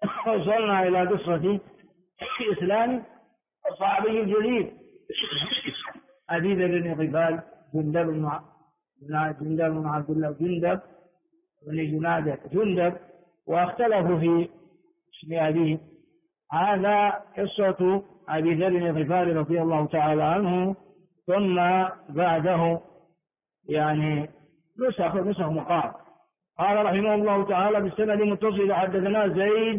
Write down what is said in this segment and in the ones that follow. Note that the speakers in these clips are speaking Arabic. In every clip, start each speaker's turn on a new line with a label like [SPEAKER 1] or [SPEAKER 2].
[SPEAKER 1] وصلنا إلى قصة إسلام الصحابي الجليل أبي ذر بن غفار جندب بن عبد الله جندب بن جنادة جندب، واختلفوا في اسم أبيه. هذا قصة أبي ذر بن غفار رضي الله تعالى عنه. ثم بعده يعني نسخ مقام. قال رحمه الله تعالى بالسند المتصل حدثنا زيد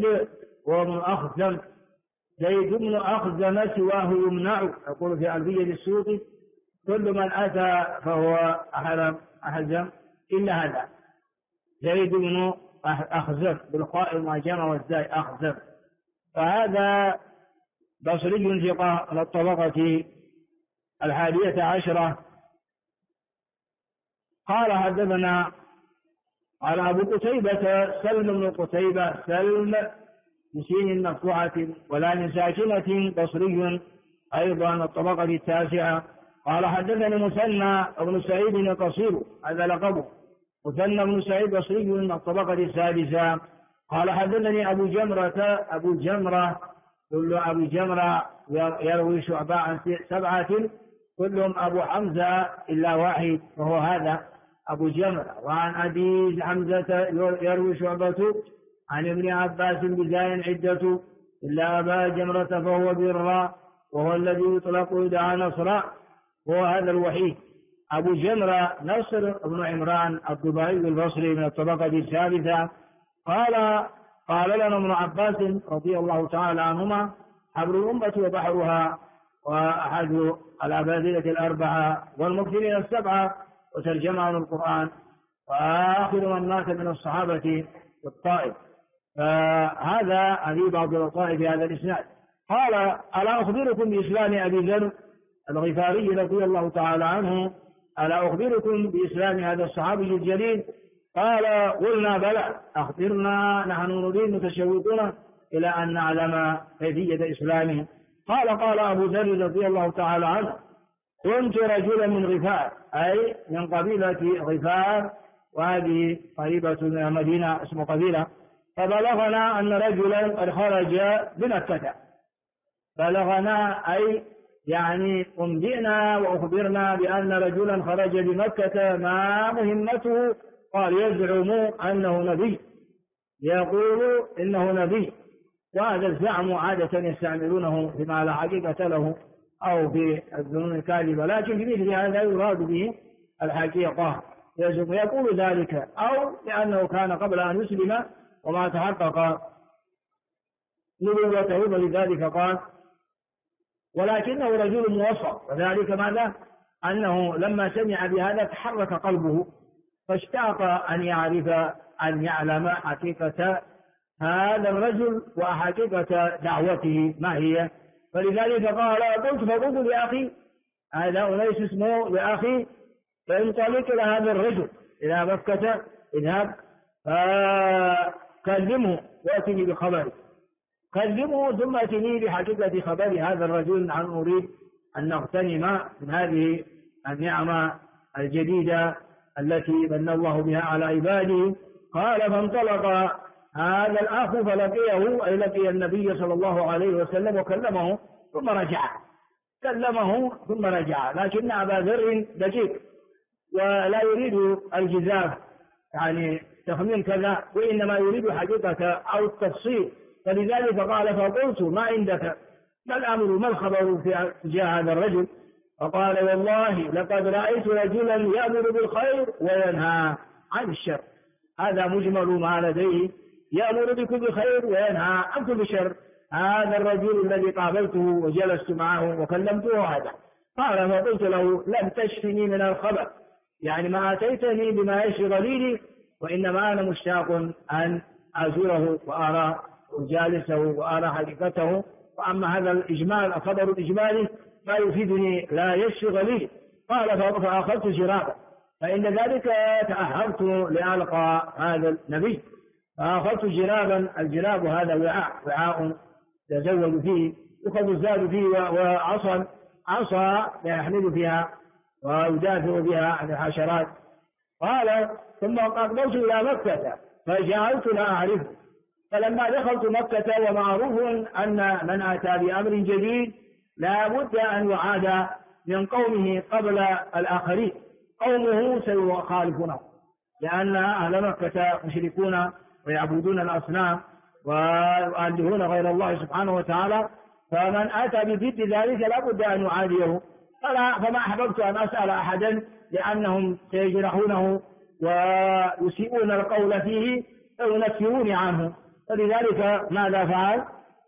[SPEAKER 1] بن أخزم سواه يمنع، يقول في ألفية السوقي كل من أتى فهو أحزم إلا هذا زيد بن أخزم بالقاء ما جمع والزاي أخزم. فهذا بصري ثقة على الطبقة 11. قال حدثنا على أبو قتيبة سلم بن قتيبة سلم بسين مفتوحة ولا من ساكنة بصري أيضا الطبقة 9. قال حدثني مثنى بن سعيد القصير هذا لقبه مثنى بن سعيد بصري من الطبقة 6. قال حدثني أبو جمرة كل أبو جمرة يروي شعباء عن 7 كلهم أبو حمزة إلا واحد وهو هذا أبو جمرة. وعن أبي حمزة يروي شعبة عن ابن عباس بزاين عدة إلا أبا جمرة فهو بالراء وهو الذي يطلق يدعى نصرا وهو هذا الوحيد. أبو جمرة نصر بن عمران الضبعي البصري من الطبقة 3. قال لنا ابن عباس رضي الله تعالى عنهما حبر الأمة وبحرها وأحد الأباذلة 4 والمكثرين 7 وترجمه القرآن وآخر من مات من الصحابة في الطائف. فهذا هذه بعض اللطائف في هذا الإسناد. قال ألا أخبركم بإسلام أبي ذر الغفاري رضي الله تعالى عنه ألا أخبركم بإسلام هذا الصحابي الجليل؟ قال قلنا بلى أخبرنا نحن نريد متشوقون إلى أن نعلم كيفية إسلامه. قال أبو ذر رضي الله تعالى عنه كنت رجلا من غفار أي من قبيلة غفار وهذه قريبة من المدينة اسم قبيلة. فبلغنا أن رجلا قد خرج بمكة. بلغنا أي يعني أنبئنا وأخبرنا بأن رجلا خرج بمكة ما مهمته؟ قال يزعم أنه نبي يقول إنه نبي. وهذا الزعم عادة يستعملونه فيما لا حقيقة له أو في الظنون الكاذبة، لكن في مثل هذا يراد به الحقيقة. يقول ذلك أو لأنه كان قبل أن يسلم وما تحقق نبوته ولذلك قال ولكنه رجل موفق. وذلك ماذا؟ أنه لما سمع بهذا تحرك قلبه فاشتاق أن يعرف أن يعلم حقيقة هذا الرجل وحقيقة دعوته ما هي. فلذلك فقلت لأخي هذا أنيس اسمه لأخي فانطلق إلى هذا الرجل إلى مكة اذهب فكلمه وأتني بخبره. كلمه ثم أتني بحقيقة خبر هذا الرجل عن أريد أن نغتنم من هذه النعمة الجديدة التي من الله بها على عباده. قال فانطلق هذا الأخ فلقيه أي لقي النبي صلى الله عليه وسلم وكلمه ثم رجع. لكن أبا ذر دقيق ولا يريد الجزاف يعني تخمين كذا وإنما يريد حقيقة أو التفصيل. فلذلك قال فقلت ما عندك ما الأمر ما الخبر في تجاه هذا الرجل؟ فقال والله لقد رأيت رجلا يأمر بالخير وينهى عن الشر. هذا مجمل ما لديه يأمر بكل خير وينهى عن كل شر. هذا الرجل الذي قابلته وجلست معه وكلمته هذا. قال فقلت له لم تشفني من الخبر يعني ما أتيتني بما يشفي غليلي وإنما أنا مشتاق أن أزوره وأرى وجالسه وأرى حقيقته. وأما هذا الإجمال الخبر الإجمالي ما يفيدني لا يشفي غليلي. قال فأخذت جرابا فإن ذلك تأهبت لألقى هذا النبي فأخذت جرابا. الجراب هذا وعاء يتزود فيه يأخذ الزاد فيه وعصا يحمل فيها ويدافع بها عن الحشرات. قال ثم أقبلت إلى مكة فجعلت لا أعرفه فلما دخلت مكة ومعروف أن من أتى بأمر جديد لا بد أن يعاد من قومه قبل الآخرين، قومه سيخالفونه، لأن أهل مكة مشركون ويعبدون الأصنام ويؤلهون غير الله سبحانه وتعالى، فمن أتى بضد ذلك لا بد أن يعاديه. فما أحببت أن أسأل أحدا لأنهم سيجرحونه ويسيئون القول فيه فينفروني عنه، فلذلك ماذا فعل؟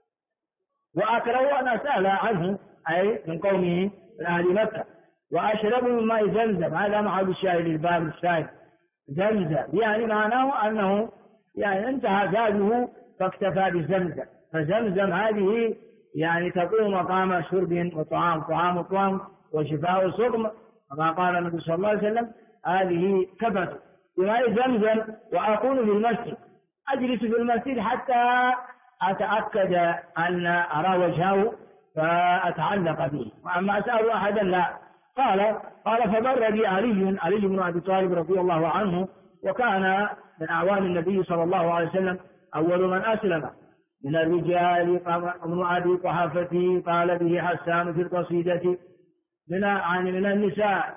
[SPEAKER 1] وأكره أن أسأل عنه أي من قومه من أهل مكة. وأشرب من ماء زمزم، هذا محل الشاهد الباب الثاني، زمزم يعني معناه أنه يعني انتهى زاده فاكتفى بزمزم، فزمزم هذه يعني تقوم مقام شرب وطعام، طعام وشفاء سقم، كما قال النبي صلى الله عليه وسلم هذه كفته بماء زمزم. وأكون في المسجد، أجلس في المسجد حتى أتأكد أن أرى وجهه فأتعلق به، وأما أسأل أحدا لا. قال فمر بي علي بن أبي طالب رضي الله عنه، وكان من أعوان النبي صلى الله عليه وسلم أول من أسلم من الرجال ابن أبي قحافة قال به حسان في القصيدة من النساء،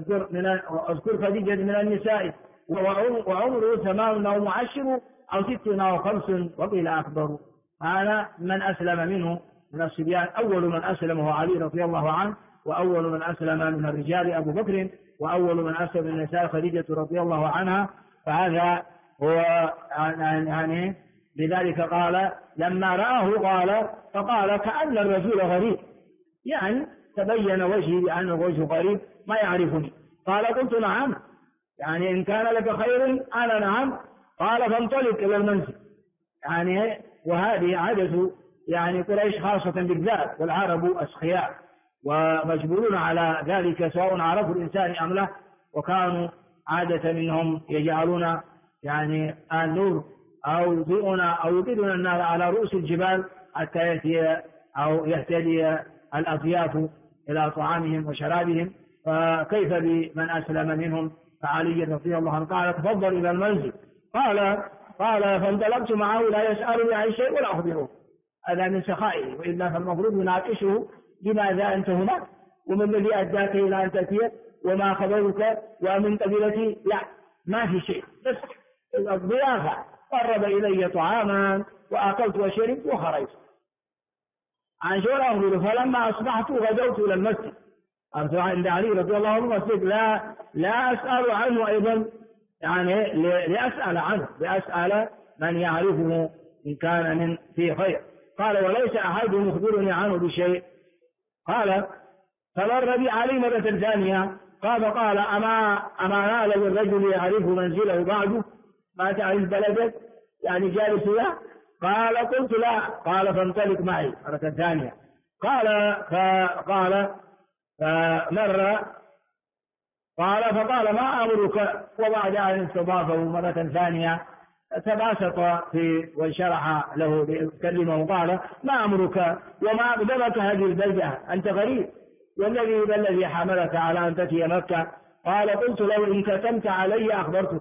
[SPEAKER 1] أذكر خديجة من النساء وعمره 8 أو 10 أو 6 أو 5 وقيل أكبر. أنا من أسلم منه من الصبيان، أول من أسلم هو علي رضي الله عنه، وأول من أسلم من الرجال أبو بكر، وأول من أسلم من النساء خديجة رضي الله عنها. فهذا هو يعني لذلك قال لما رآه فقال كأن الرجل غريب، يعني تبين وجهي بأنه وجه غريب ما يعرفني. قلت نعم، يعني إن كان لك خير أنا نعم. قال فانطلق إلى المنزل، يعني وهذه عادة يعني قريش خاصة بالذات، والعرب أسخياء ومجبورون على ذلك سواء عرفوا الإنسان أم لا، وكانوا عادة منهم يجعلون يعني النور أو يضيئون النار على رؤوس الجبال حتى يأتي أو يهتدي الأضياف إلى طعامهم وشرابهم، فكيف بمن أسلم منهم؟ فعلي رضي الله عنه قال تفضل إلى المنزل. قال فانطلقت معه لا يسألني عن شيء ولا أخبره، هذا من سخائه، وإلا فالمفروض يناقشه لماذا أنت هنا، ومن الذي أداك إلى أن تأتي، وما خبرك، ومن قبيلتي، لا ما في شيء، بس الضيافة. قرب إلي طعاما وأكلت وشربت وخرجت عن شو أخبره. فلما أصبحت غدوت إلى المسجد، عند علي رضي الله عنه مسجد لا أسأل عنه أيضا، يعني لأسأل عنه، لأسأل من يعرفه إن كان من فيه خير. قال وليس أحد يخبرني عنه بشيء. قال فمر بي علي مرة ثانية فقال أما نال الرجل يعرف منزله بعده، ما تعرف بلدك يعني جالس له؟ قلت لا. قال فانطلق معي مرة ثانية. فقال فقال ما أمرك، وبعد أن استضافه مرة ثانية تباسط وانشرح له ليكلمه. قال ما أمرك وما أقدمك هذه البلدة، أنت غريب، والذي حملك على أن تأتي مكة؟ قلت له إن كتمت علي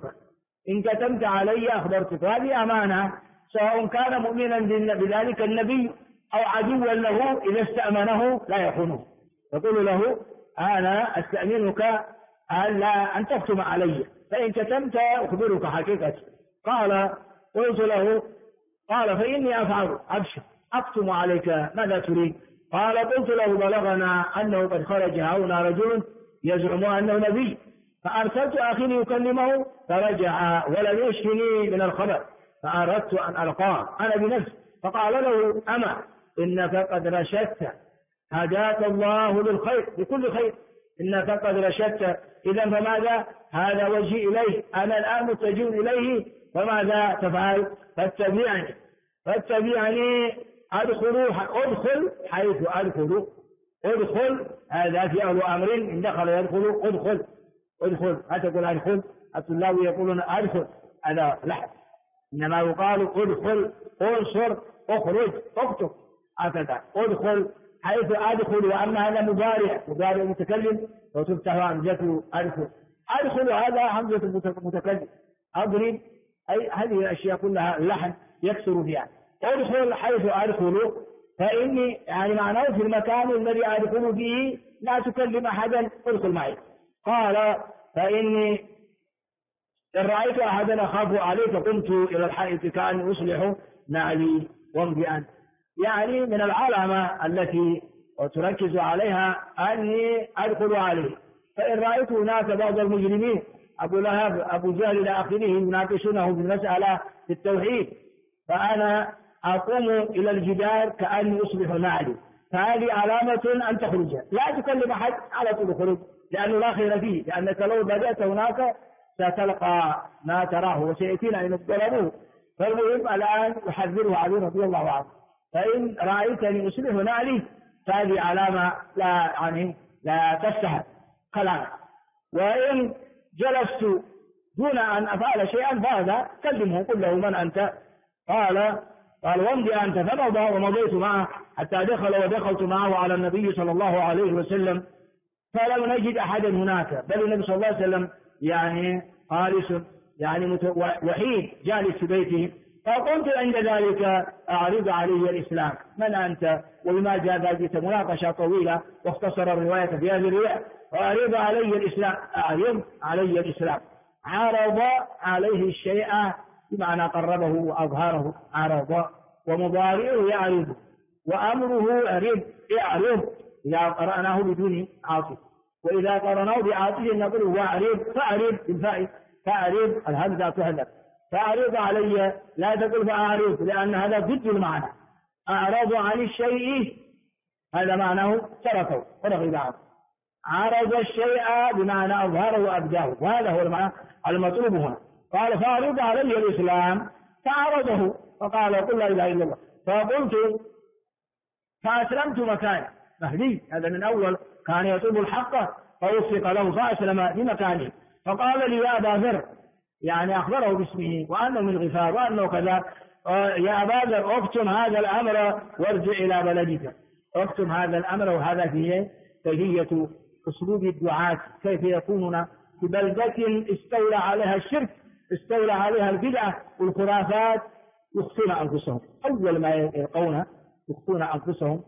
[SPEAKER 1] أخبرتك. هذه أمانة، سواء كان مؤمنا بذلك النبي أو عدوا له، إذا استأمنه لا يخونه. يقول له أنا أستأمنك أن تكتم علي، فإن كتمت أخبرك حقيقتي. قلت له فإني أفعل، أبشر أكتم عليك، ماذا تريد؟ قلت له بلغنا أنه قد خرج هنا رجل يزعم أنه نبي، فأرسلت أخي ليكلمه فرجع ولم يشفني من الخبر، فأردت أن ألقاه أنا بنفسي. فقال له أما إنك قد رشدت، هداك الله للخير، لكل خير، إنك قد رشدت، إذا فماذا؟ هذا وجهي إليه، أنا الآن متجه إليه، فماذا تفعل؟ فاتبعني أدخل حيث أدخل، هذا فعل أمر، إن دخل يدخل، أدخل، لا تقول أدخل، الطلاب يقولون أدخل، هذا لحظ، إنما يقال أدخل، انصر، اخرج، اكتب، هكذا أدخل حيث أدخل. وأما هذا مضارع متكلم، وتفتح همزة أدخل، هذا همزة متكلم، أضرب أي هذه الأشياء كلها اللحن يكثر فيها. ادخل حيث أدخل فإني يعني معناه في المكان الذي أدخل فيه لا تكلم أحدا، ادخل معي. قال فإني إن رأيت أحدا أخاف عليه فقمت إلى الحائط كأني أصلح نعلي وامضي أنت. يعني من العلامة التي تركز عليها أني أدخل عليه، فإن رأيت هناك بعض المجرمين أبو لهب أبو جهل إلى آخره يناقشونه في المسألة في التوحيد، فأنا أقوم إلى الجدار كأني أصبح نعلي، فهذه علامة أن تخرج، لا تكلم أحد على طول خروج، لأنه لا خير فيه، لأنك لو بدأت هناك ستلقى ما تراه وسيأتينا إن ظلموه. فالمهم الآن يحذره علي رضي الله عنه، فإن رأيتني أصبح نعلي فهذه علامة لا تستحق كلام. وإن جلست دون أن أفعل شيئا فهذا كلمه، قل له من أنت؟ قال وامضي أنت، فمضى ومضيت معه حتى دخل ودخلت معه على النبي صلى الله عليه وسلم، فلم نجد أحدا هناك، بل النبي صلى الله عليه وسلم يعني جالس وحيد جالس في بيته. فقلت عند ذلك أعرض علي الإسلام، من أنت وبما جاء ذلك؟ مناقشة طويلة واختصر الرواية في هذه الرواية. وأعرض علي الإسلام، أعرض علي الإسلام، عرض عليه الشيء بمعنى قربه وأظهره، عرض، ومضارعه يعرض، وأمره اعرض إذا قرأناه بدون عاطف، وإذا قرأناه بعاطف نقول واعرض، فأعرض بالفاء، فأعرض الهمزة تحذف، فأعرض علي، لا تقل فأعرض لأن هذا ضد المعنى. أعرض عن الشيء هذا معناه تركه ورغب عنه، عرض الشيء بمعنى أظهره وأبداه، وهذا هو المعنى المطلوب هنا. قال فأعرض علي الإسلام، فعرضه فقال قل لا إله إلا الله، فقلت فأسلمت مكاني. مهدي هذا من أول كان يطلب الحق فوفق له فأسلم في مكانه. فقال لي يا أبا ذر، يعني أخبره باسمه وأنه من غفار وأنه كذا، يا أبا ذر اكتم هذا الأمر وارجع إلى بلدك، اكتم هذا الأمر. وهذا فيه كيفية أسلوب الدعاة، كيف يكونون في بلدة استولى عليها الشرك، استولى عليها البدعة والخرافات، يخفون أنفسهم، أول ما يلقون يخفون أنفسهم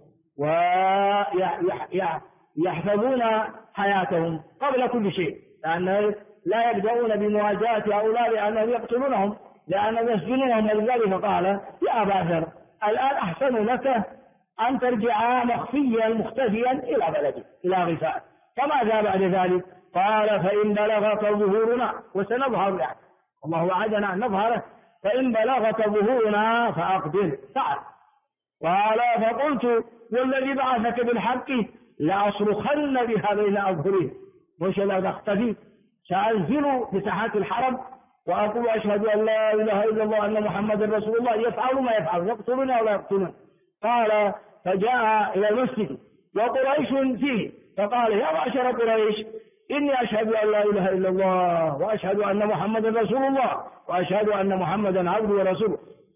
[SPEAKER 1] ويحفظون حياتهم قبل كل شيء، لأن لا يبدأون بمواجهة هؤلاء لأنهم يقتلونهم، لأنهم يسجنونهم. ولذلك قال يا أبا ذر الآن أحسن لك أن ترجع مخفيا مختفيا إلى بلدك إلى غفار. فماذا بعد ذلك؟ قال فإن بلغك ظهورنا، وسنظهر يعني الله وعدنا أن نظهره، فإن بلغك ظهورنا فأقبل فعل. قال فقلت والذي بعثك بالحق لأصرخن بها بين أظهرهم، مش لا أختفي، سأنزل في ساحات الحرم وأقول أشهد أن لا إله إلا الله أن محمد رسول الله، يفعل ما يفعل، يقتلون ولا يقتلون. قال فجاء إلى المسجد وقريش فيه، فقال يا معشر قريش إني أشهد أن لا إله إلا الله وأشهد أن محمدا رسول الله وأشهد أن محمدا عبده ورسوله.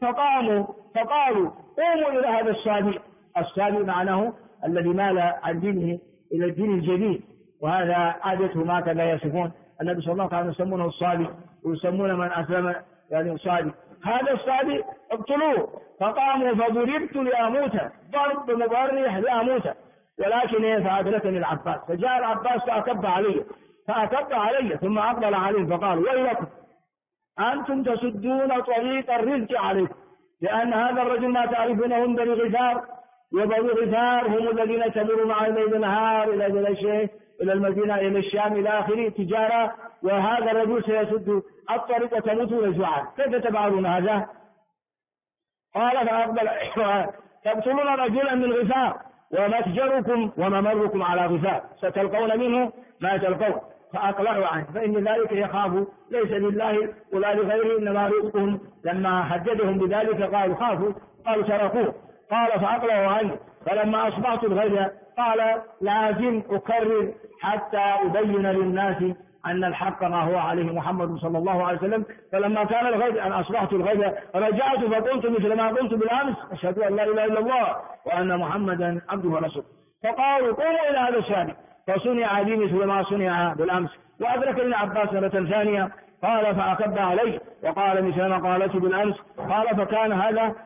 [SPEAKER 1] فقالوا قوموا إلى هذا الصابئ. الصابئ معناه الذي مال عن دينه إلى الدين الجديد، وهذا عادتهم هكذا يصفون النبي صلى الله عليه وسلم، كانوا يسمونه الصابئ ويسمون من أسلم يعني صابئ. هذا الصابئ اقتلوه. فقاموا فضربت لأموت ضرب مبرح لأموت، ولكن فأدركني العباس، فجاء العباس فأكب علي ثم أقبل عليه فقال ويلكم أنتم تسدون طريق الرزق عليكم، لأن هذا الرجل ما تعرفونهم بني غفار، وبني غفار هم الذين تمرون على الليل النهار إلى المدينة إلى الشام إلى آخره تجارة، وهذا الرجل سيسد الطريق وتموتون جوعا، كيف تفعلون هذا؟ قال فأقبل تقتلون رجلا من غفار ومتجركم وممركم على غفار، ستلقون منه ما تلقون. فأقلعوا عنه، فإن ذلك يخاف ليس لله ولا لغيره إنما رزقهم. لما هددهم بذلك قالوا تركوه. قال فأقلعوا عنه. فلما أصبحت الغد قال لازم أكرر حتى أبين للناس أن الحق ما هو عليه محمد صلى الله عليه وسلم. فلما كان الغد أن أصبحت الغد رجعت فقلت مثل ما قلت بالأمس أشهد أن لا إله إلا الله وأن محمدا عبده ورسوله. فقالوا قوموا إلى هذا الشام، فصنع بي مثل ما صنع بالأمس. وأدركني العباس مرة ثانية قال فأكب عليه وقال مثل ما قالته بالأمس. قال فكان هذا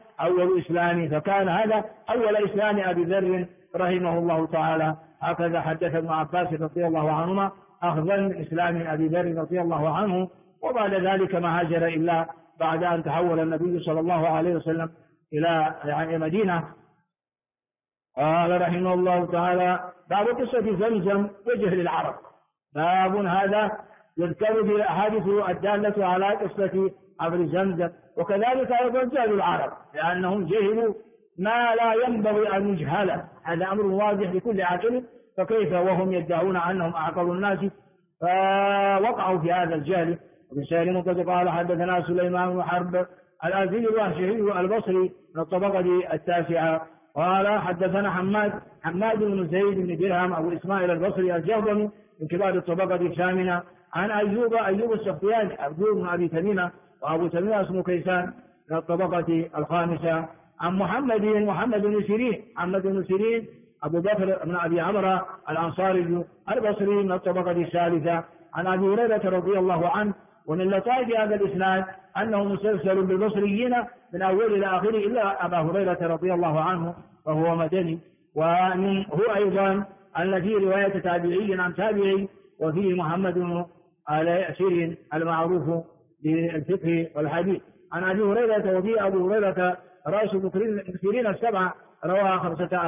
[SPEAKER 1] أول إسلام أبي ذر رحمه الله تعالى. هكذا حدث ابن عباس رضي الله عنهما أخذا من إسلام أبي ذر رضي الله عنه، وبعد ذلك ما هاجر إلا بعد أن تحول النبي صلى الله عليه وسلم إلى مدينة. قال رحمه الله تعالى: باب قصة زمزم وجهل العرب. باب هذا يذكر في الأحاديث الدالة على قصة عبر زمزم، وكذلك أيضا جهل العرب لأنهم جهلوا ما لا ينبغي أن يجهل. هذا أمر واضح لكل عاقل، فكيف وهم يدعون أنهم أعقل الناس؟ فوقعوا في هذا الجهل. وفي سائر قد قال حدثنا سليمان بن حرب الأزدي الوحشي البصري من الطبقة التاسعة قال حدثنا حماد بن زيد بن درهم أبو إسماعيل البصري الجهضمي من كبار الطبقة الثامنة عن أيوب السختياني أيوب بن أبي تميمة، وأبو تميمة اسمه كيسان من الطبقة الخامسة عن محمد بن سيرين أبو بكر بن أبي عمرو الأنصاري البصري من الطبقة الثالثة عن أبي هريرة رضي الله عنه. ومن لطائف هذا الإسناد أنه مسلسل بالبصريين من أول إلى آخره إلا أبا هريرة رضي الله عنه وهو مدني، وهو أيضا أن في رواية تابعي عن تابعي، وفيه محمد بن سيرين المعروف بالفقه والحديث عن أبي هريرة. وفيه أبو هريرة رأس المكثرين السبعة روى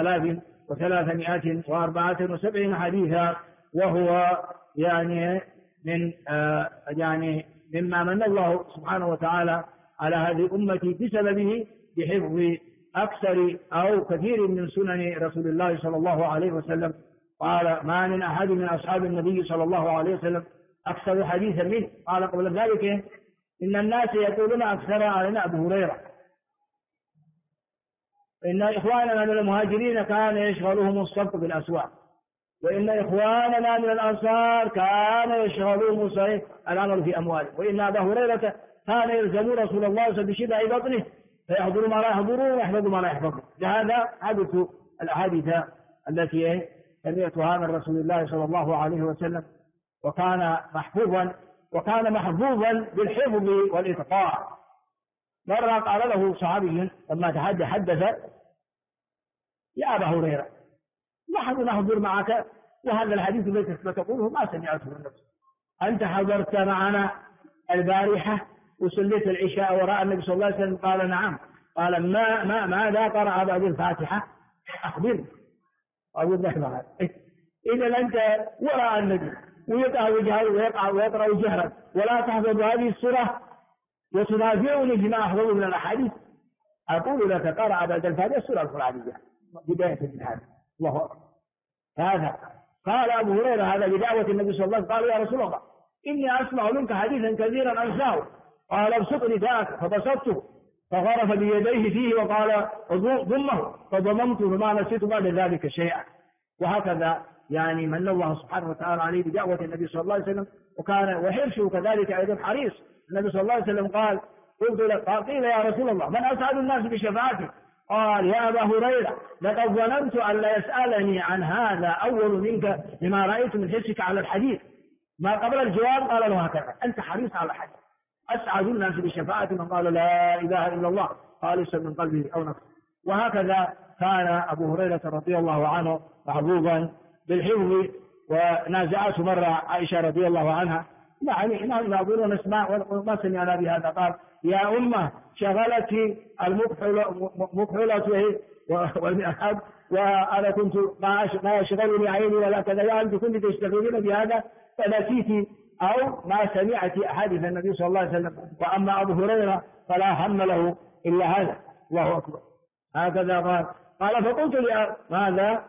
[SPEAKER 1] 5374 حديثا، وهو مما من الله سبحانه وتعالى على هذه الأمة بسببه بحفظ أكثر أو كثير من سنن رسول الله صلى الله عليه وسلم. قال: ما من أحد من أصحاب النبي صلى الله عليه وسلم أكثر حديثا منه. قال قبل ذلك: إن الناس يقولون أكثر علينا أبو هريرة، إن إخواننا من المهاجرين كان يشغلهم الصدق بالأسواق، وإن إخواننا من الأنصار كان يشغلهم الأمر في أموالهم، وإن أبا هريرة كان يلزم رسول الله بشبع بطنه فيحضر ما لا يحضرون ويحفظ ما لا يحفظون. لهذا حدث الأحاديث التي سمعتها من رسول الله صلى الله عليه وسلم، وكان محفوظا بالحفظ والإتقاء. مرة قال له صحابي لما حدث: يا أبا هريرة، نحن نحضر معك وهذا الحديث الذي تقوله ما سمعته من نفسك، أنت حضرت معنا البارحة وصليت العشاء وراء النبي صلى الله عليه وسلم؟ قال: نعم. قال: ماذا قرأ بعد الفاتحة؟ أخبرني. أقول له: إذا أنت وراء النبي ويقرأ جهرا ولا تحفظ هذه السورة وتنافعني فيما أحفظه من الأحاديث، أقول لك قرأ بعد الفاتحة السورة القرآنية بداية من هذا. الله أكبر. هذا قال أبو هريرة هذا بدعوة النبي صلى الله عليه وسلم. قال: يا رسول الله، إني أسمع منك حديثا كثيرا أنساه. قال: ابسطني ذاك، فبسطته فغرف بيديه فيه وقال: ضمه، فضممته فما نسيت بعد ذلك شيئا. وهكذا من الله سبحانه وتعالى عليه بدعوة النبي صلى الله عليه وسلم، وحرشه كذلك أيضا حريص. النبي صلى الله عليه وسلم قال: قيل يا رسول الله، من أسعد الناس بشفاعته؟ قال: يا أبا هريرة، لقد ظننت أن لا يسألني عن هذا أول منك لما رأيت من حرصك على الحديث. ما قبل الجواب قال له هكذا: أنت حريص على الحديث. أسعد الناس بشفاعة من قال لا إله إلا الله خالصا من قلبه أو نفسه. وهكذا كان أبو هريرة رضي الله عنه محظوظا بالحفظ. ونازعته مرة عائشة رضي الله عنها: نحن نظن نسمع وما سمعنا بهذا. قال: يا أمة، شغلتي المكحلة والمئحب وأنا كنت ما يشغلني عيني ولا كذا، أنت كنت تشتغلين بهذا فنسيت أو ما سمعت أحاديث النبي صلى الله عليه وسلم. وأما أبو هريرة فلا هم له إلا هذا. الله أكبر. هكذا قال: فقلت ماذا؟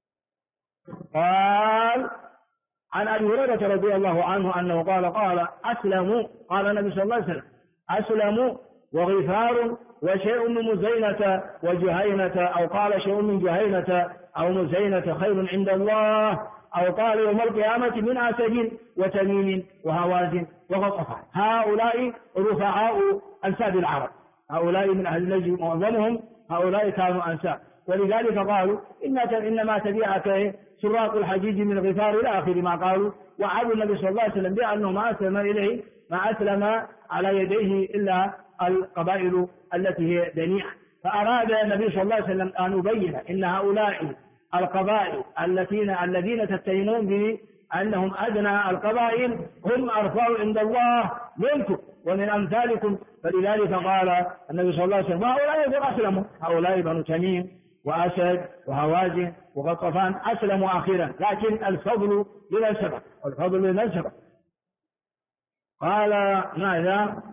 [SPEAKER 1] قال: عن أبي هريرة رضي الله عنه أنه قال أسلموا، قال النبي صلى الله عليه وسلم: أسلموا وغفار وشيء من مزينة وجهينة، أو قال شيء من جهينة أو مزينة خير عند الله، أو قال يوم القيامة من أسد وتميم وهوازن وغطفان. هؤلاء رفعاء أنساب العرب، هؤلاء من أهل النجم معظمهم هؤلاء كانوا أنساب. ولذلك قالوا إنما تبعك سراق الحجيج من غفار إلى آخر ما قالوا. وعد النبي صلى الله عليه وسلم بأنه ما أسلم إليه ما أسلم على يديه إلا القبائل التي هي دنيئة. فأراد النبي صلى الله عليه وسلم أن يبين إن هؤلاء القبائل الذين تتهمون بأنهم أدنى القبائل هم أرفع عند الله منكم ومن أمثالكم. فلذلك قال النبي صلى الله عليه وسلم هؤلاء أسلموا، هؤلاء بنو تميم وأسد وهوازن وغطفان أسلموا أخيرا، لكن الفضل لمن سبق والفضل لمن سبق. قال ماذا؟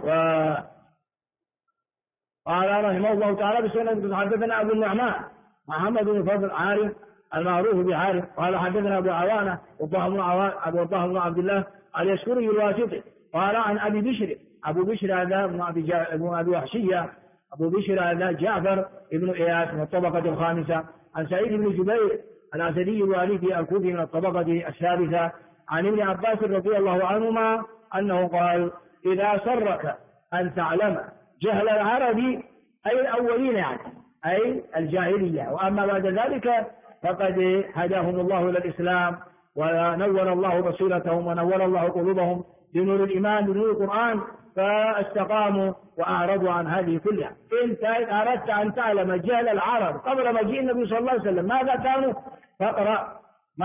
[SPEAKER 1] قال رحمه الله تعالى بسنة حدثنا أبو النعمان محمد بن فضل عارف المعروف بعارف قال حدثنا أبو عوانة وضاه بن عبد الله اليشكري الواسطي قال عن أبي بشر. أبو بشر هذا ابن أبي وحشية، أبو بشر هذا جعفر بن إياس من الطبقة الخامسة، عن سعيد بن جبير الأسدي الوالدي الكوفي من الطبقة الثالثة، عن ابن عباس رضي الله عنهما أنه قال إذا سرك أن تعلم جهل العرب أي الأولين يعني أي الجاهلية، وأما بعد ذلك فقد هداهم الله إلى الإسلام ونور الله بصيرتهم ونور الله قلوبهم بنور الإيمان بنور القرآن فاستقاموا وأعرضوا عن هذه كلها. إن أردت أن تعلم جهل العرب قبل مجيء النبي صلى الله عليه وسلم ماذا كانوا؟ فقرأ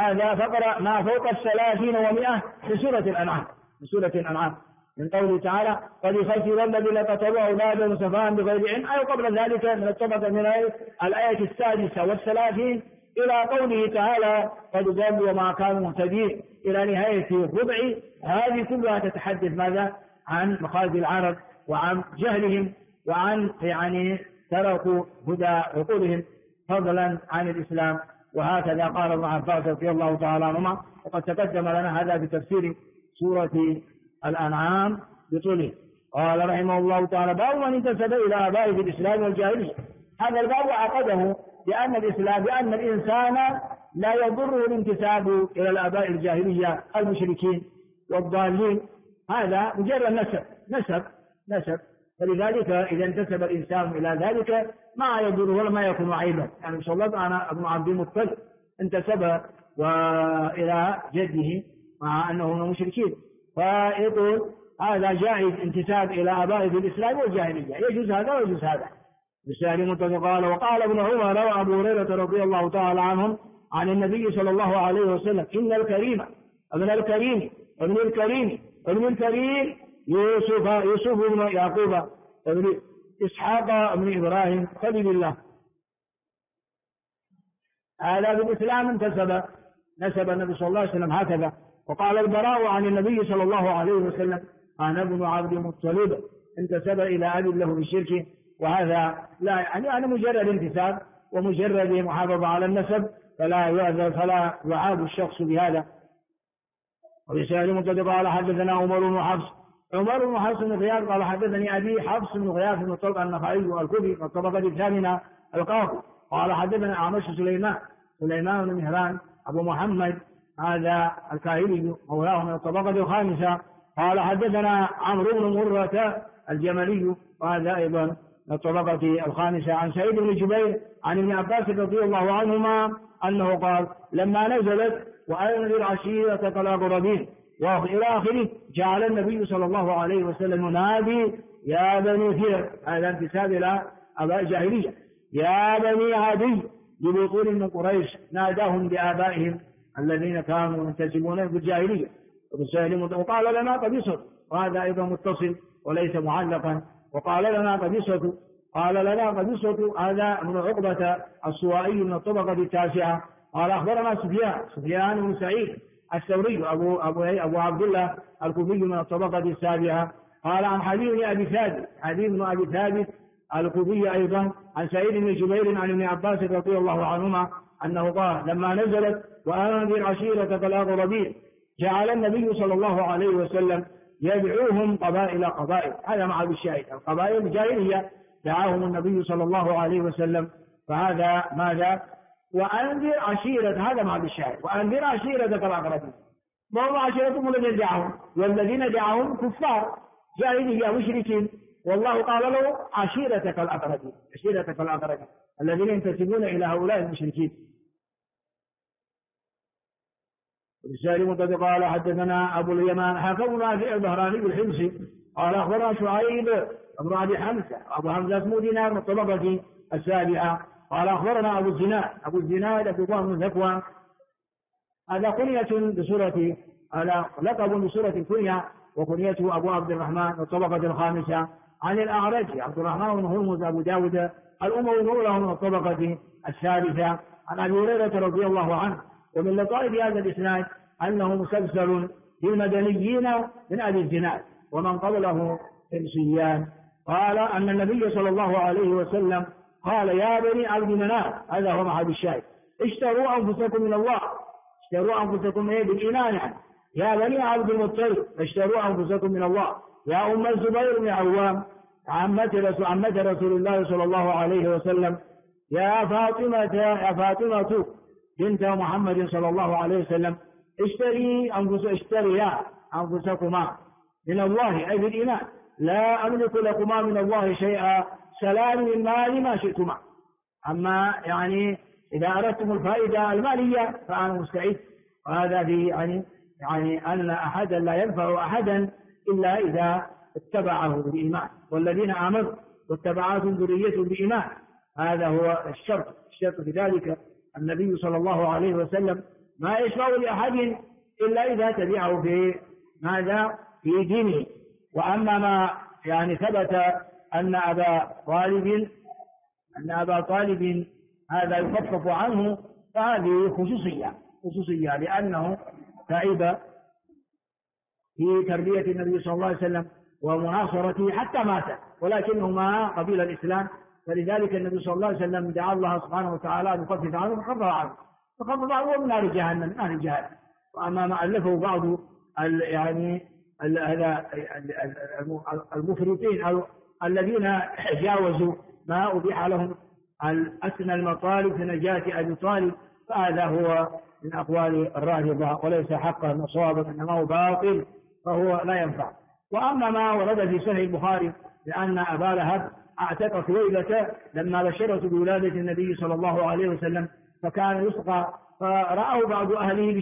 [SPEAKER 1] ما فوق 30 في سورة الأنعام، في سورة الأنعام من قوله تعالى قد خسر الذين كتبوا أولادهم سفاها بغير علم، أو قبل ذلك من الطبقة من الآية 36 إلى قوله تعالى قد ضلوا وما كانوا مهتدين إلى نهاية الربع. هذه كلها تتحدث ماذا؟ عن مخالف العرب وعن جهلهم وعن يعني تركوا هدى عقولهم فضلا عن الإسلام. وهكذا قال ابن عباس رضي الله تعالى عنهما، وقد تقدم لنا هذا بتفسير سورة الأنعام بطوله. قال رحمه الله تعالى باب من انتسب إلى آبائه في الإسلام والجاهلية. هذا الباب عقده بأن الإنسان لا يضره الانتساب إلى الآباء الجاهلية المشركين والضالين، هذا مجرد نسب. فلذلك إذا انتسب الإنسان إلى ذلك ما يضره ولا ما يكون عيبا. يعني صلى الله عليه وسلم ابن عبد المطلب انتسب إلى جده مع أنه من المشركين، فيقول هذا جائز انتساب إلى آبائه في الإسلام والجاهلية، يجوز هذا ويجوز هذا. بالسهل متفق. قال وقال ابن عمر وأبو هريرة رضي الله تعالى عنهم عن النبي صلى الله عليه وسلم إن الكريم ابن الكريم يوسف بن يعقوب ابن إسحاق بن إبراهيم خليل الله. هذا بالإسلام نسب النبي صلى الله عليه وسلم هكذا. وقال البراء عن النبي صلى الله عليه وسلم أنا ابن عبد المطلب انتسب إلى أبي له بالشرك. وهذا لا يعني مجرد انتساب ومجرد محافظة على النسب، فلا يعاب الشخص بهذا. وبسائل متفق. قال حدثنا عمر بن حفص بن غياث قال حدثني أبي حفص بن غياث بن طلق النخعي الكوفي والطبقة الثامنة القاضي قال حدثنا أعمش سليمان بن مهران أبو محمد هذا الكاهلي مولاه من الطبقة الخامسة قال حدثنا عمرو بن مرة الجملي وهذا أيضا من الطبقة الخامسة عن سعيد بن جبير عن ابن عباس رضي الله عنهما أنه قال لما نزلت وأنذر عشيرتك الأقربين وإلى آخره جعل النبي صلى الله عليه وسلم ينادي يا بني فير، هذا انتساب إلى آباء جاهلية، يا بني عدي ببطون من قريش، ناداهم بآبائهم الذين كانوا ينتسبون بالجاهلية. وقال لنا قبيصة، وهذا أيضا متصل وليس معلقا. وقال لنا قبيصة هذا من عقبة السوائي من الطبقة التاسعة قال أخبرنا سفيان بن سعيد الثوري أبو عبد الله الكوفي من الطبقة السابعة قال عن حبيب بن أبي ثابت الكوفي أيضا عن سعيد بن جبير عن ابن عباس رضي الله عنهما أنه قال لما نزلت وأنذر عشيرتك الأقربين جعل النبي صلى الله عليه وسلم يدعوهم قبائل، هذا مع الشاهد القبائل الجاهلية دعاهم النبي صلى الله عليه وسلم. فهذا ماذا؟ وأنذر عشيرة، هذا مع الشاهد وأنذر عشيرتك الأقربين، وهم عشيرتهم الذين دعاهم، والذين دعاهم كفار جاهلية مشركين، والله قال له عشيرتك الأقربين الذين ينتسبون إلى هؤلاء المشركين. وسالم قال حدثنا أبو اليمان حكم نافع البهراني الحمصي قال أخبرنا شعيب بن أبي حمزة أبو حمزة اسمه دينار من الطبقة السابعة قال أخبرنا أبو الزناد عبد الله بن ذكوان هذا كنية بسورة هذا لقب بسورة الكنية وكنيته أبو عبد الرحمن والطبقة الخامسة عن الأعرج عبد الرحمن بن هرمز أبو داود الأموي له من الطبقة الثالثة عن أبي هريرة رضي الله عنه. ومن لطائف هذا الإسناد أنه مسلسل في المدنيين من أبي الزناد ومن قبله حمصيان. قال أن النبي صلى الله عليه وسلم قال يا بني عبد مناف هذا هو محل الشاهد اشتروا أنفسكم من الله اشتروا أنفسكم بالإيمان يعني. يا بني عبد المطلب اشتروا أنفسكم من الله. يا أم الزبير بن عوام عمة رسول الله صلى الله عليه وسلم يا فاطمة بنت محمد صلى الله عليه وسلم اشتريا أنفسكما من الله أي بالإيمان لا أملك لكما من الله شيئا سلام من مال ما شئتما. أما يعني إذا أردتم الفائدة المالية فأنا مستعد. وهذا في يعني أن أحدا لا ينفع أحدا إلا إذا اتبعه بالإيمان والذين آمنوا واتبعتهم ذريتهم بإيمان. هذا هو الشرط في ذلك النبي صلى الله عليه وسلم ما يشفع لأحد إلا إذا تبعه في ماذا في دينه. وأما ما يعني ثبت أن أبا طالب هذا يخفف عنه فهذه خصوصية لأنه تعب في تربية النبي صلى الله عليه وسلم ومناصرته حتى مات ولكنه ما قبل الإسلام. فلذلك النبي صلى الله عليه وسلم دعا الله سبحانه وتعالى أن يخفف عنه فخفف عنه من نار جهنم. وأما ما ألفه بعض المفرطين أو الذين جاوزوا ما أبيح لهم الأسنى المطالب في نجاة أبي طالب فهذا هو من أقوال الرافضة وليس حقا وصوابا إنما هو باطل فهو لا ينفع. وأما ما ورد في صحيح البخاري لأن أبا لهب اعتق خويلة لما بشرته بولادة النبي صلى الله عليه وسلم فكان يسقى فرأوا بعض أهله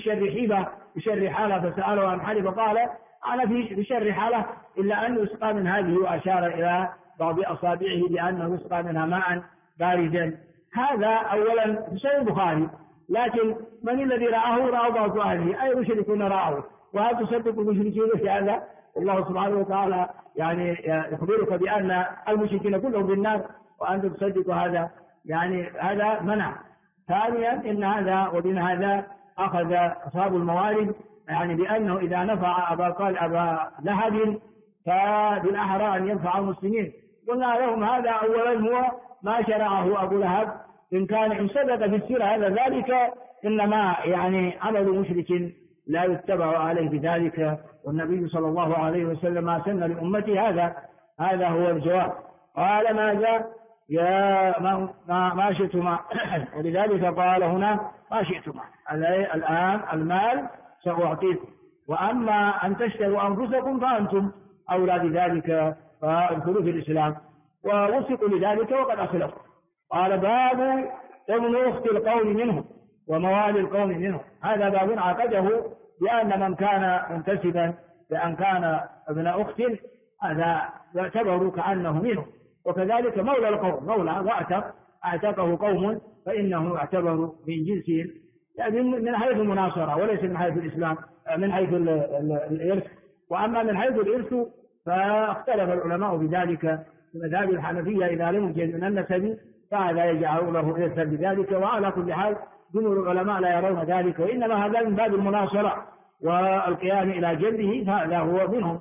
[SPEAKER 1] بشر حالة فسأله عن حاله فقال أنا في شر حالة إلا أن يسقى من هذه وأشار إلى بعض أصابعه بأنه يسقى منها ماء باردا. هذا أولا في صحيح البخاري لكن من الذي رأى بعض أهله أي مشركون رأوه. وهل تصدق المشركين في هذا؟ الله سبحانه وتعالى يعني يخبرك بأن المشركين كلهم في النار وأنت تصدق هذا يعني هذا منع. ثانيا إن هذا وبين هذا أخذ أصحاب الموارد يعني بأنه إذا نفع أبا لهب فبالأحرى أن ينفع المسلمين. قلنا لهم هذا أولا هو ما شرعه أبو لهب إن صدق في السيرة هذا ذلك إنما يعني عمل مشرك لا يتبع عليه بذلك. والنبي صلى الله عليه وسلم ما سن لأمته هذا هو الجواب. قال ماذا يا ما شئتما ولذلك قال هنا ما شئتما الآن المال سأعطيكم وأما أن تشتروا أنفسكم فأنتم أولى بذلك فادخلوا في الإسلام ووثقوا لذلك وقد أسلموا. قال باب ابن أخت القوم منهم وموالي القوم منهم. هذا باب عقده لأن من كان منتسبا بأن كان ابن أخت هذا يعتبر كأنه منه. وكذلك مولى القوم مولى اعتقه قوم فإنه يعتبر من جنسهم يعني من حيث المناصرة وليس من حيث الإسلام من حيث الإرث. وأما من حيث الإرث فاختلف العلماء بذلك في مذهب الحنفية إذا لم يوجد من النسب فهذا يجعل له إرثا بذلك. وعلى كل حال جمهور العلماء لا يرون ذلك وإنما هذا من باب المناصرة والقيام إلى جده فهذا هو منهم.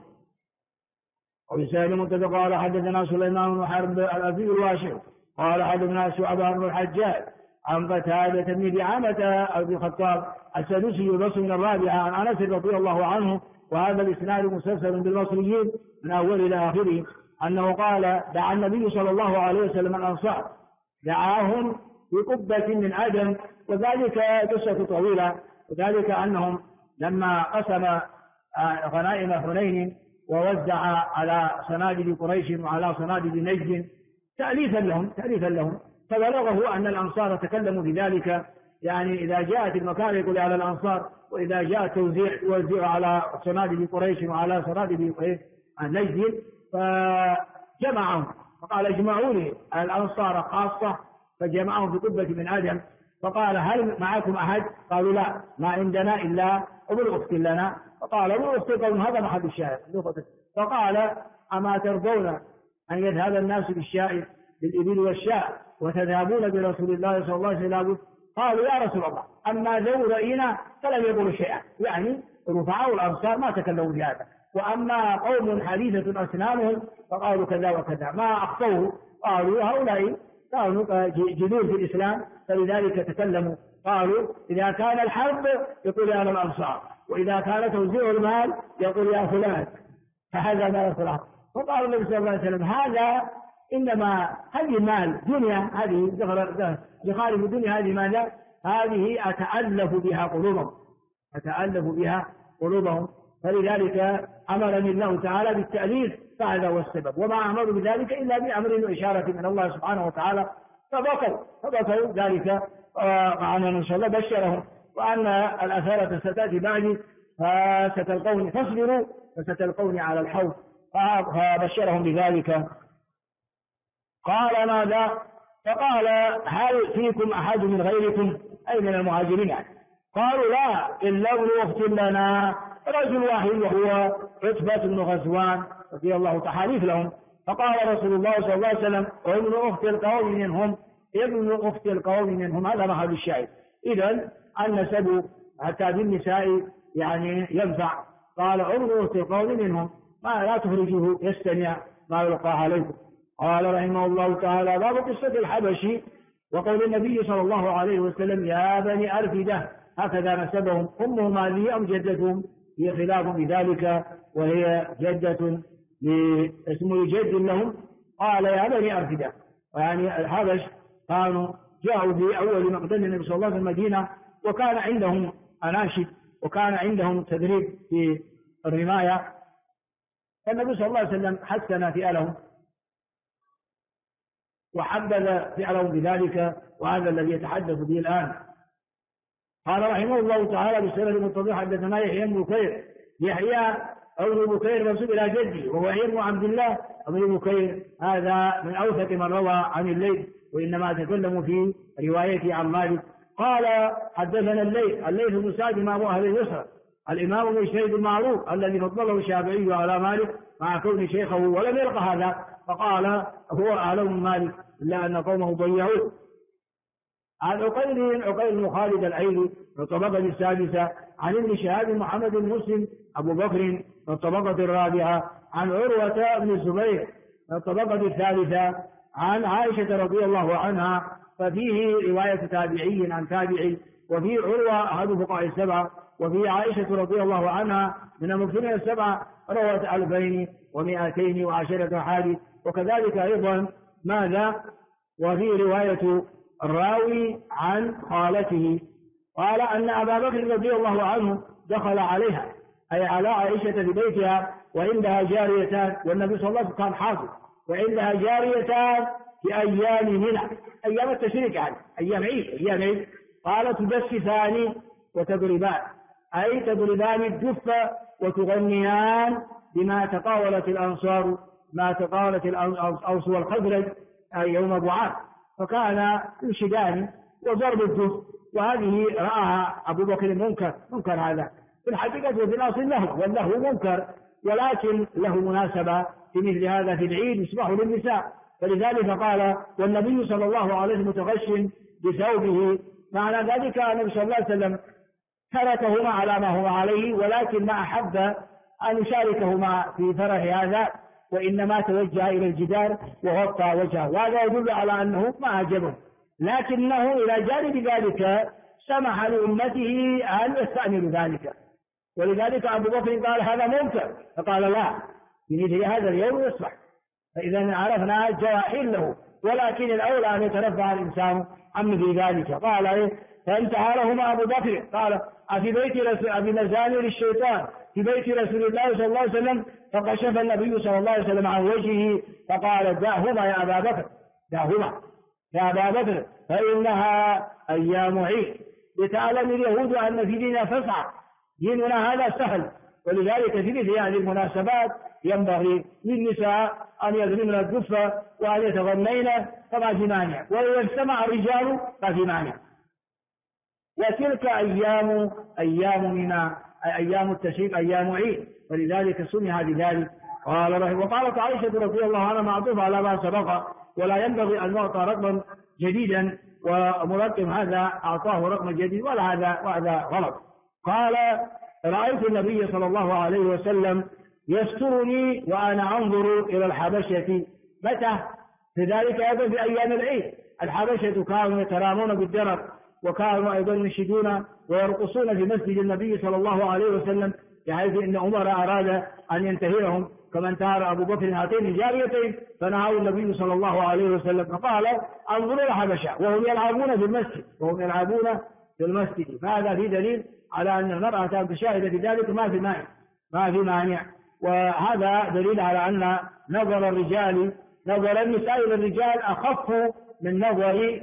[SPEAKER 1] وبسالم قال حدثنا سليمان بن حرب الأزدي الواشع قال حدثنا شعبة بن الحجاج عن قتادة بن دعامة أبي الخطاب السدوسي البصري من الرابعة عن أنس رضي الله عنه. وهذا الإسناد مسلسل بالبصريين من أول إلى آخره أنه قال دعا النبي صلى الله عليه وسلم الأنصار دعاهم بقبة من عدن. وذلك قصة طويلة وذلك أنهم لما قسم غنائم حنين ووزع على صناديد قريش وعلى صناديد نجد تأليفا لهم فبلغه أن الأنصار تكلموا بذلك يعني إذا جاءت المكان يقول على الأنصار، وإذا جاء توزيع يوزع على صناديد قريش وعلى صناديد نجد، فجمعهم فقال اجمعوا لي الأنصار خاصة، فجمعهم في قبة من آدم، فقال هل معكم أحد؟ قالوا لا، ما عندنا إلا ابن أخت لنا. فقال ابن أخت قوم، هذا محل الشاهد. فقال أما ترضون أن يذهب الناس بالشاء بالإبل والشاء وتذهبون برسول الله صلى الله عليه وسلم؟ قالوا يا رسول الله أما ذو رأينا فلم يقولوا شيئا، يعني رفعاء الأنصار ما تكلموا بهذا، وأما قوم حديثة أسنانهم فقالوا كذا وكذا، ما أخطوه، قالوا هؤلاء كانوا جدود في الإسلام فلذلك تكلموا. قالوا إذا كان الحرب يقول يا الأنصار، وإذا كان توزيع المال يقول يا فلان، فهذا ما يصلح. فقال النبي صلى الله عليه وسلم هذا إنما هذه المال دنيا، هذه زخارف الدنيا، هذه ماذا؟ هذه أتألف بها قلوبهم، أتألف بها قلوبهم، فلذلك أمرني الله تعالى بالتأليف، فهذا هو السبب، وما أمر بذلك إلا بأمر وإشارة من الله سبحانه وتعالى، فبقوا ذلك. وعن إن شاء الله بشرهم وأن الأثارة ستأتي بعدي، فستلقوني فاصبروا فستلقوني على الحوض، فبشرهم بذلك. قال ماذا؟ فقال هل فيكم أحد من غيركم، أي من المهاجرين؟ قالوا لا إلا ابن أخت لنا، رجل واحد وهو عتبة بن غزوان رضي الله تعالى لهم. فقال رسول الله صلى الله عليه وسلم ابن أخت القوم منهم، ابن أخت القوم منهم، هذا محل الشاهد. إذن النسب حتى بالنساء يعني ينفع. قال ابن أخت القوم منهم، ما لا تخرجوه يستمع ما يلقى عليكم. قال رحمه الله تعالى باب قصة الحبشي وقول النبي صلى الله عليه وسلم يا بني أرفدة، هكذا نسبهم، أمهم هذه أم جدتهم؟ هي خلاف بذلك، وهي جدة اسم جد لهم. قال يا بني أرفدة، يعني الحبش كانوا جاءوا في أول مقدم النبي صلى الله عليه وسلم المدينة، وكان عندهم أناشد وكان عندهم تدريب في الرماية، فالنبي صلى الله عليه وسلم حسن فعلهم وحبذ فعلهم بذلك، وهذا الذي يتحدث به الآن. قال رحمه الله تعالى بسند المتضح حدثنا يحيى بن بكير، يحيى ابن بكير منسوب إلى جدي، وهو يحيى بن عبد الله ابن بكير، هذا من أوثق من روى عن الليث، وإنما تكلموا في روايته عن مالك. قال حدثنا الليث بن سعد إمام أهل مصر، الإمام ابن شهيد المعروف الذي فضله الشافعي على مالك مع كون شيخه، ولم يلق هذا، فقال هو أعلم من مالك إلا أن قومه ضيعوه. عن عقيل بن خالد الأيلي في الطبقة السادسة، عن ابن شهاب محمد بن مسلم أبو بكر في الطبقة الرابعة، عن عروة بن الزبير في الطبقة الثالثة، عن عائشة رضي الله عنها، ففيه رواية تابعي عن تابعي، وفي عروة أحد فقهاء السبعة، وفي عائشة رضي الله عنها من المكثرين السبعة روت 2210 حديث. وكذلك أيضا ماذا؟ وفي رواية الراوي عن خالته قال أن أبا بكر رضي الله عنه دخل عليها، أي على عائشة في بيتها، وعندها جاريتان، والنبي صلى الله عليه وسلم كان حاضر، وعندها جاريتان في أيام منى، أيام التشريك، يعني أيام عيد. قال تدسسان وتضربان، أي تضربان الدف وتغنيان بما تقاولت الأنصار، ما تقاولت الأوس والخزرج أي يوم بعاث، فكان انشدان وضرب الدف، وهذه رآها أبو بكر منكر هذا في الحقيقة، وفي الأصل له، والله منكر، ولكن له مناسبة في مثل هذا في العيد يسمح للنساء، فلذلك قال والنبي صلى الله عليه وسلم متغش بثوبه. معنى ذلك النبي صلى الله عليه وسلم تركهما على ما هو عليه، ولكن ما أحب أن يشاركهما في فرح هذا، وإنما توجه إلى الجدار وغطى وجهه، وهذا يدل على أنه ما أعجبه، لكنه إلى جانب ذلك سمح لأمته أن يستأمروا ذلك، ولذلك أبو بكر قال هذا منكر، فقال لا، في مثل هذا اليوم يصبح. فإذا عرفنا جواحل له، ولكن الأولى أن يترفع الإنسان عن مثل ذلك. قال فانتهى لهما أبو بكر، قال أفي مزامير الشيطان في بيت رسول الله صلى الله عليه وسلم، فكشف النبي صلى الله عليه وسلم عن وجهه فقال دعهما يا أبا بكر، فإنها أيام عيد، لتعلم اليهود أن في ديننا فسعة، ديننا هذا سهل. ولذلك في مثل هذه المناسبات ينبغي للنساء أن يضربن الكفة وأن يتغنين فما في مانع، وإذا اجتمع الرجال ما في مانع. وتلك أيام من أيام التشريق أيام عيد، ولذلك سمع بذلك. وقالت عائشة رضي الله عنها معطوفة على ما سبق، ولا ينبغي أن نعطى رقما جديدا ومرقم هذا أعطاه رقما جديد وهذا غلط. قال رأيت النبي صلى الله عليه وسلم يسترني وأنا أنظر إلى الحبشة. متى؟ في ذلك أيضا في أيام العيد. الحبشة كانوا يترامون بالدرر، وكانوا أيضا ينشدون ويرقصون في مسجد النبي صلى الله عليه وسلم، بحيث إن عمر أراد أن ينتهرهم، كما انتهر أبو بكر هاتين الجاريتين فنهاه النبي صلى الله عليه وسلم فقال انظروا الحبشة وهم يلعبون في المسجد. فهذا في دليل على أن المرأة تشاهد في ذلك ما في مانع. وهذا دليل على أن نظر النساء إلى الرجال أخف من نظر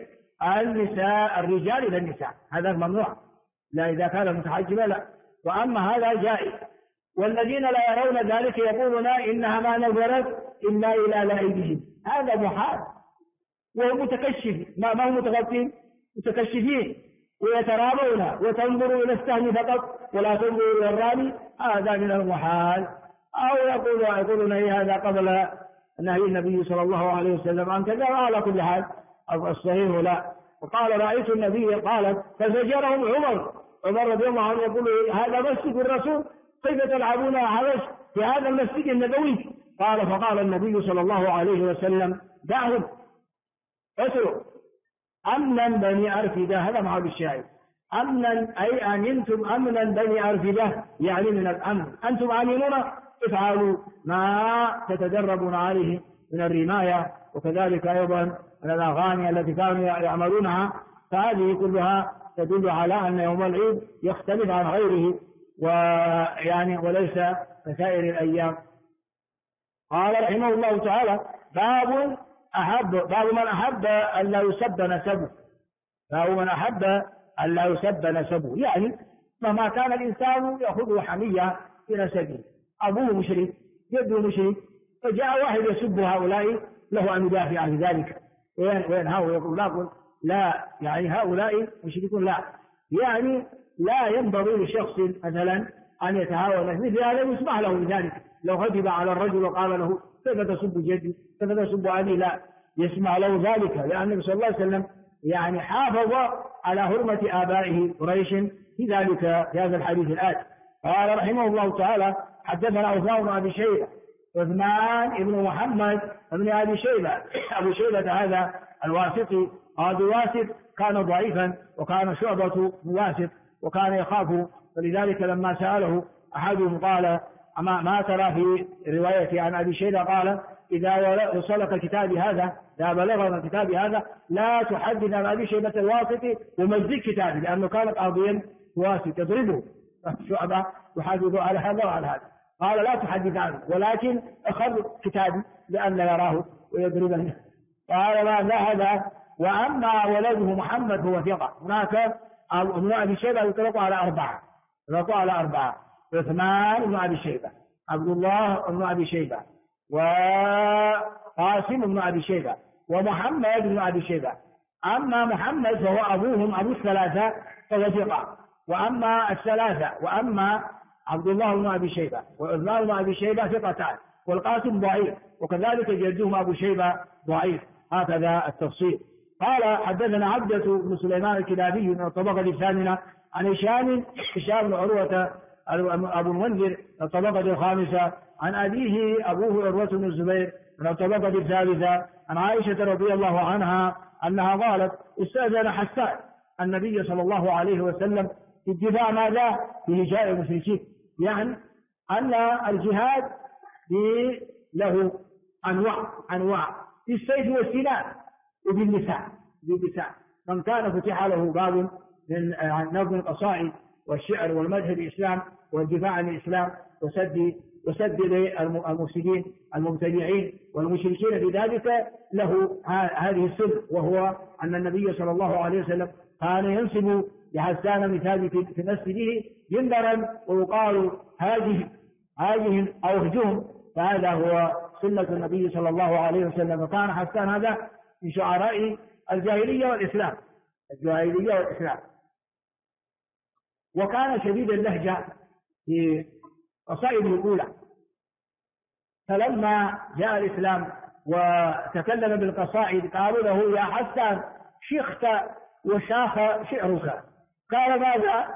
[SPEAKER 1] الرجال إلى النساء، هذا ممنوع، لا إذا كان متحجبا لا. وأما هذا جائز. والذين لا يرون ذلك يقولون إنها ما نظرت إلا إلى لعبهم، هذا محال. وهم متكشفين، ما هم متغطين، متكشفين ويترامون، وتنظروا إلى السهم فقط ولا تنظروا إلى الرامي، هذا من المحال. أو يقولون هذا قبل نهي النبي صلى الله عليه وسلم عن كذا. على كل حال الصحيح لا. وقال رأيت النبي قالت فزجرهم عمر رضي الله عنه يقول هذا مسجد الرسول كيف تلعبون حبش في هذا المسجد النبوي؟ فقال النبي صلى الله عليه وسلم دعهم اترك أمنا بني أرفدة. هذا محل الشاهد. أمنا أي أمنتم أمنا بني أرفدة، يعني من الأمن. أنتم آمنون افعلوا ما تتدربون عليه من الرماية، وكذلك أيضا من الأغاني التي كانوا يعملونها. فهذه كلها تدل على أن يوم العيد يختلف عن غيره وليس كسائر الأيام. قال رحمه الله تعالى باب من أحب أن لا يسب نسبه. باب من أحب أن لا يسب نسبه، يعني مهما كان الإنسان يأخذ حمية في نسبه، أبوه مشرك، جده مشرك، فجاء واحد يسب هؤلاء، له أن يدافع عن ذلك وينهاه ويقول لا يعني هؤلاء مشركون، لا يعني لا ينبغي لشخص مثلا أن يتهاون مثل هذا يسمح له بذلك. لو غضب على الرجل وقال له كيف تسب جدي كيف تسب أبي، لا يسمع له ذلك، لأن النبي صلى الله عليه وسلم يعني حافظ على حرمة آبائه قريش في ذلك في هذا الحديث الآتي. قال رحمه الله تعالى حدثنا عثمان بن أبي شيبة، عثمان بن محمد بن أبي شيبة. أبو شيبة هذا الواسطي، هذا الواسط كان ضعيفا، وكان شعبة واسط وكان يخاف، فلذلك لما سأله أحدهم قال ما ترى في رواية عن أبي شيبة، قال إذا وصلك كتابي هذا، إذا بلغنا كتابي هذا لا تحدث عن أبي شيبة الواسطي ومزق كتابي، لأنه كان قاضيا واسط يضربه شعبة يحدث على هذا وعلى هذا. قال لا تحدث عنه ولكن أخذ كتابي لأن يراه ويضربني. قال ما هذا. وأما ولده محمد هو ثقة. هناك ابن أبي شيبة يطلق على أربعة: عثمان بن أبي شيبة، عبد الله بن أبي شيبة، وقاسم بن أبي شيبة، ومحمد بن أبي شيبة. أما محمد فهو أبوهم أبو الثلاثة فهو ثقة. وأما الثلاثة وأما عبد الله بن أبي شيبة وعثمان بن أبي شيبة ثقتان، والقاسم ضعيف، وكذلك جدهم أبو شيبة ضعيف. هكذا التفصيل. قال حدثنا عبدة بن سليمان الكلابي من الطبقة الثامنة عن هشام بن عروة أبو المنذر الطبقة الخامسة، عن أبيه أبوه عروة بن الزبير من الطبقة الثالثة، عن عائشة رضي الله عنها أنها قالت استأذن حسان النبي صلى الله عليه وسلم في الدفاع ماذا؟ في هجاء المشركين، يعني أن الجهاد له أنواع في السيف والسنان وبالنساء. من كان فتح له باب من نظم القصائد والشعر والمدح الإسلام والدفاع عن الإسلام وسدد المفسدين المبتدعين والمشركين في ذلك له هذه السنة، وهو أن النبي صلى الله عليه وسلم كان ينصب لحسان بن ثابت في مسجده منبرا ويقال هذه أو اهجهم، فهذا هو سنة النبي صلى الله عليه وسلم. وكان حسان هذا من شعراء الجاهلية والإسلام، وكان شديد اللهجة في قصائده الأولى، فلما جاء الإسلام وتكلم بالقصائد قالوا له يا حسان شخت وشاخ شعرك، قال ماذا؟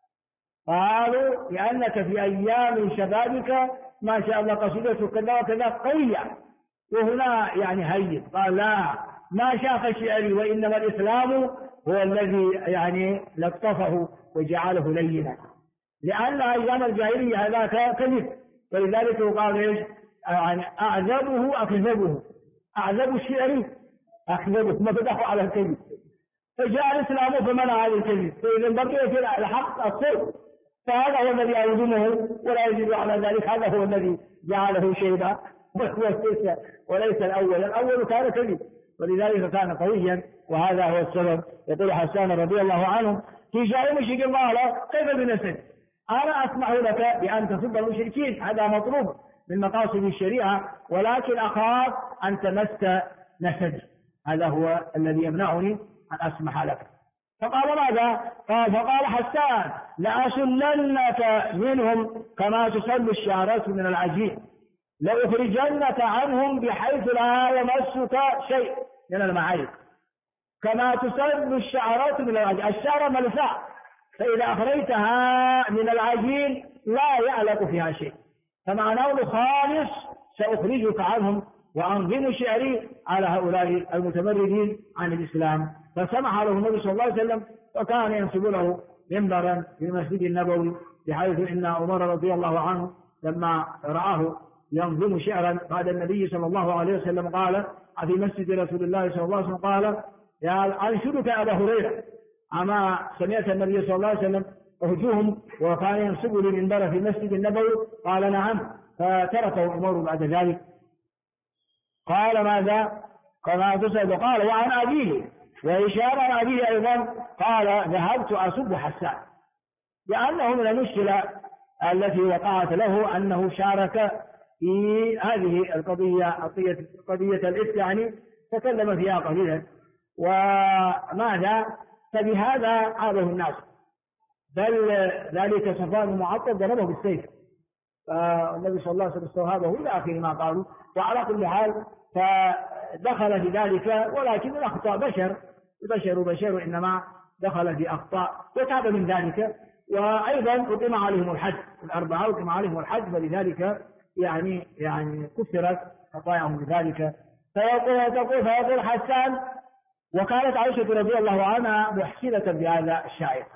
[SPEAKER 1] قالوا لأنك في أيام شبابك ما شاء الله قصيدتك كذا وكذا قوية، وهنا يعني هين. قال لا، ما شاخ شعري، وإنما الإسلام هو الذي يعني لطفه وجعله لينا، لأن أيام الجاهلية هذاك كذب، ولذلك يقال إيش؟ يعني أعذبه أكذبه، أعذب الشعر أكذبه، مدحه على الكذب، فجاء الإسلام فمنع عن الكذب، فإذا بقي في الحق الصدق، فهذا هو الذي يعوزونه ولا يزيد على ذلك، هذا هو الذي جعله شيبا وليس الأول كان كذب، ولذلك كان قويا، وهذا هو السبب. يقول حسان رضي الله عنه في شعر مشرك قال كيف بنسب؟ أنا أسمح لك بأن تصب المشركين، هذا مطلوب من مقاصد الشريعة، ولكن أخاف أن تمس نسبي، هذا هو الذي يمنعني أن أسمح لك. فقال ماذا؟ فقال حسان لأسلنك منهم كما تسل الشعرات من العجين، لأخرجنك عنهم بحيث لا يمسك شيء من المعايب، كما تسل الشعرات من العجين. الشعر ملفاء، فإذا أخرجتها من العجين لا يعلق فيها شيء، فمعناه خالص سأخرجك عنهم وأنظم شعري على هؤلاء المتمردين عن الإسلام. فسمح له النبي صلى الله عليه وسلم، وكان ينصب له منبرا في المسجد النبوي، بحيث إن عمر رضي الله عنه لما رآه ينظم شعرا بعد النبي صلى الله عليه وسلم قال في مسجد رسول الله صلى الله عليه وسلم قال يا أنشدك أبا هريرة، أما سمعت النبي صلى الله عليه وسلم أهجوهم وكان ينصب لي منبر في المسجد النبوي؟ قال نعم، فتركه عمر بعد ذلك. قال ماذا؟ كما تسأل. قال وعن أبيه، وإشارة عن أبيه أيضا قال ذهبت أسب حسان، لأنه من المشكلة التي وقعت له أنه شارك في هذه قضية الإفك، يعني تكلم فيها قليلا، وماذا؟ فبهذا عابه الناس، بل ذلك صفوان بن معطل ضربه بالسيف، فالنبي صلى الله عليه وسلم استوهبه إلى آخر ما قالوا. وعلى كل حال فدخل في ذلك، ولكن الأخطاء بشر إنما دخل في أخطاء وتاب من ذلك. وأيضا أقيم عليهم الحج، الأربعة أقيم عليهم الحج، ولذلك يعني كثرت خطاياهم بذلك. فيقول حسان وكانت عائشة رضي الله عنها محسنة بهذا الشاعر،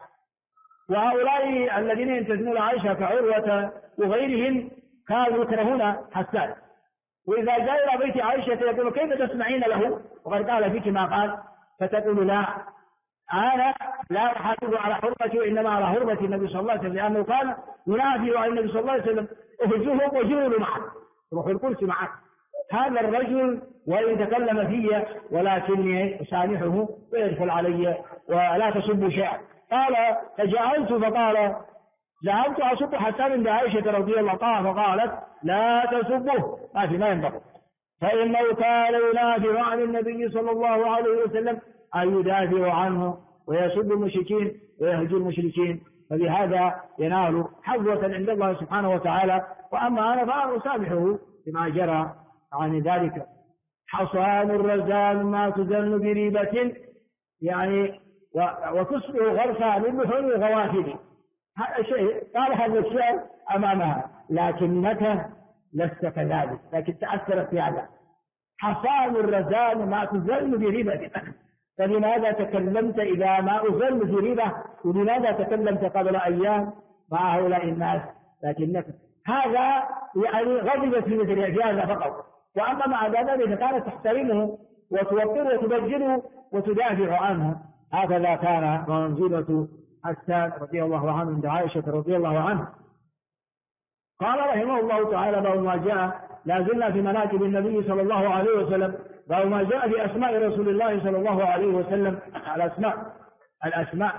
[SPEAKER 1] وهؤلاء الذين ينتسبون عائشة كعروة وغيرهم كانوا يكرهون حسان، وإذا جاء إلى بيت عائشة يقول كيف تسمعين له وقد قال فيك ما قال؟ فتقول لا، أنا لا أحافظ على حرمته، إنما على حرمة النبي صلى الله عليه وسلم، لأنه كان ينافي عن النبي صلى الله عليه وسلم، أخرجوه وجولوا معه، روح القدس معه، هذا الرجل وإن تكلم في ولكني أسامحه ويدخل علي ولا تسب شيئا. قال فقال ذهبت أسب حسان بعائشة رضي الله عنها، فقالت لا تسبه، ما ينبغي، فإنه كان ينافع عن النبي صلى الله عليه وسلم أن يدافع عنه ويسب المشركين ويهجو المشركين، فبهذا ينال حظوة عند الله سبحانه وتعالى. وأما أنا فأنا أسامحه بما جرى عن ذلك. حصان الرزان ما تزن بريبة، يعني وتصبح غرفا من بحور الغوافل، هذا شيء قال هذا الشعر أمامها، لكنك لست كذلك، لكن تأثرت في هذا. حصان الرزان ما تزن بريبة، فلماذا تكلمت إذا ما أزل في ريبة؟ ولماذا تكلمت قبل أيام مع هؤلاء الناس؟ لكنك هذا يعني غضبت في مثل هذا فقط، وأما مع ذلك كانت تحترمه وتوقره وتبجله وتدافع عنه. هكذا كان منزلة حسان رضي الله عنه عند عائشة رضي الله عنها. قال رحمه الله تعالى: باب ما جاء، لا زلنا في مناكب النبي صلى الله عليه وسلم، باب ما جاء في أسماء رسول الله صلى الله عليه وسلم. الأسماء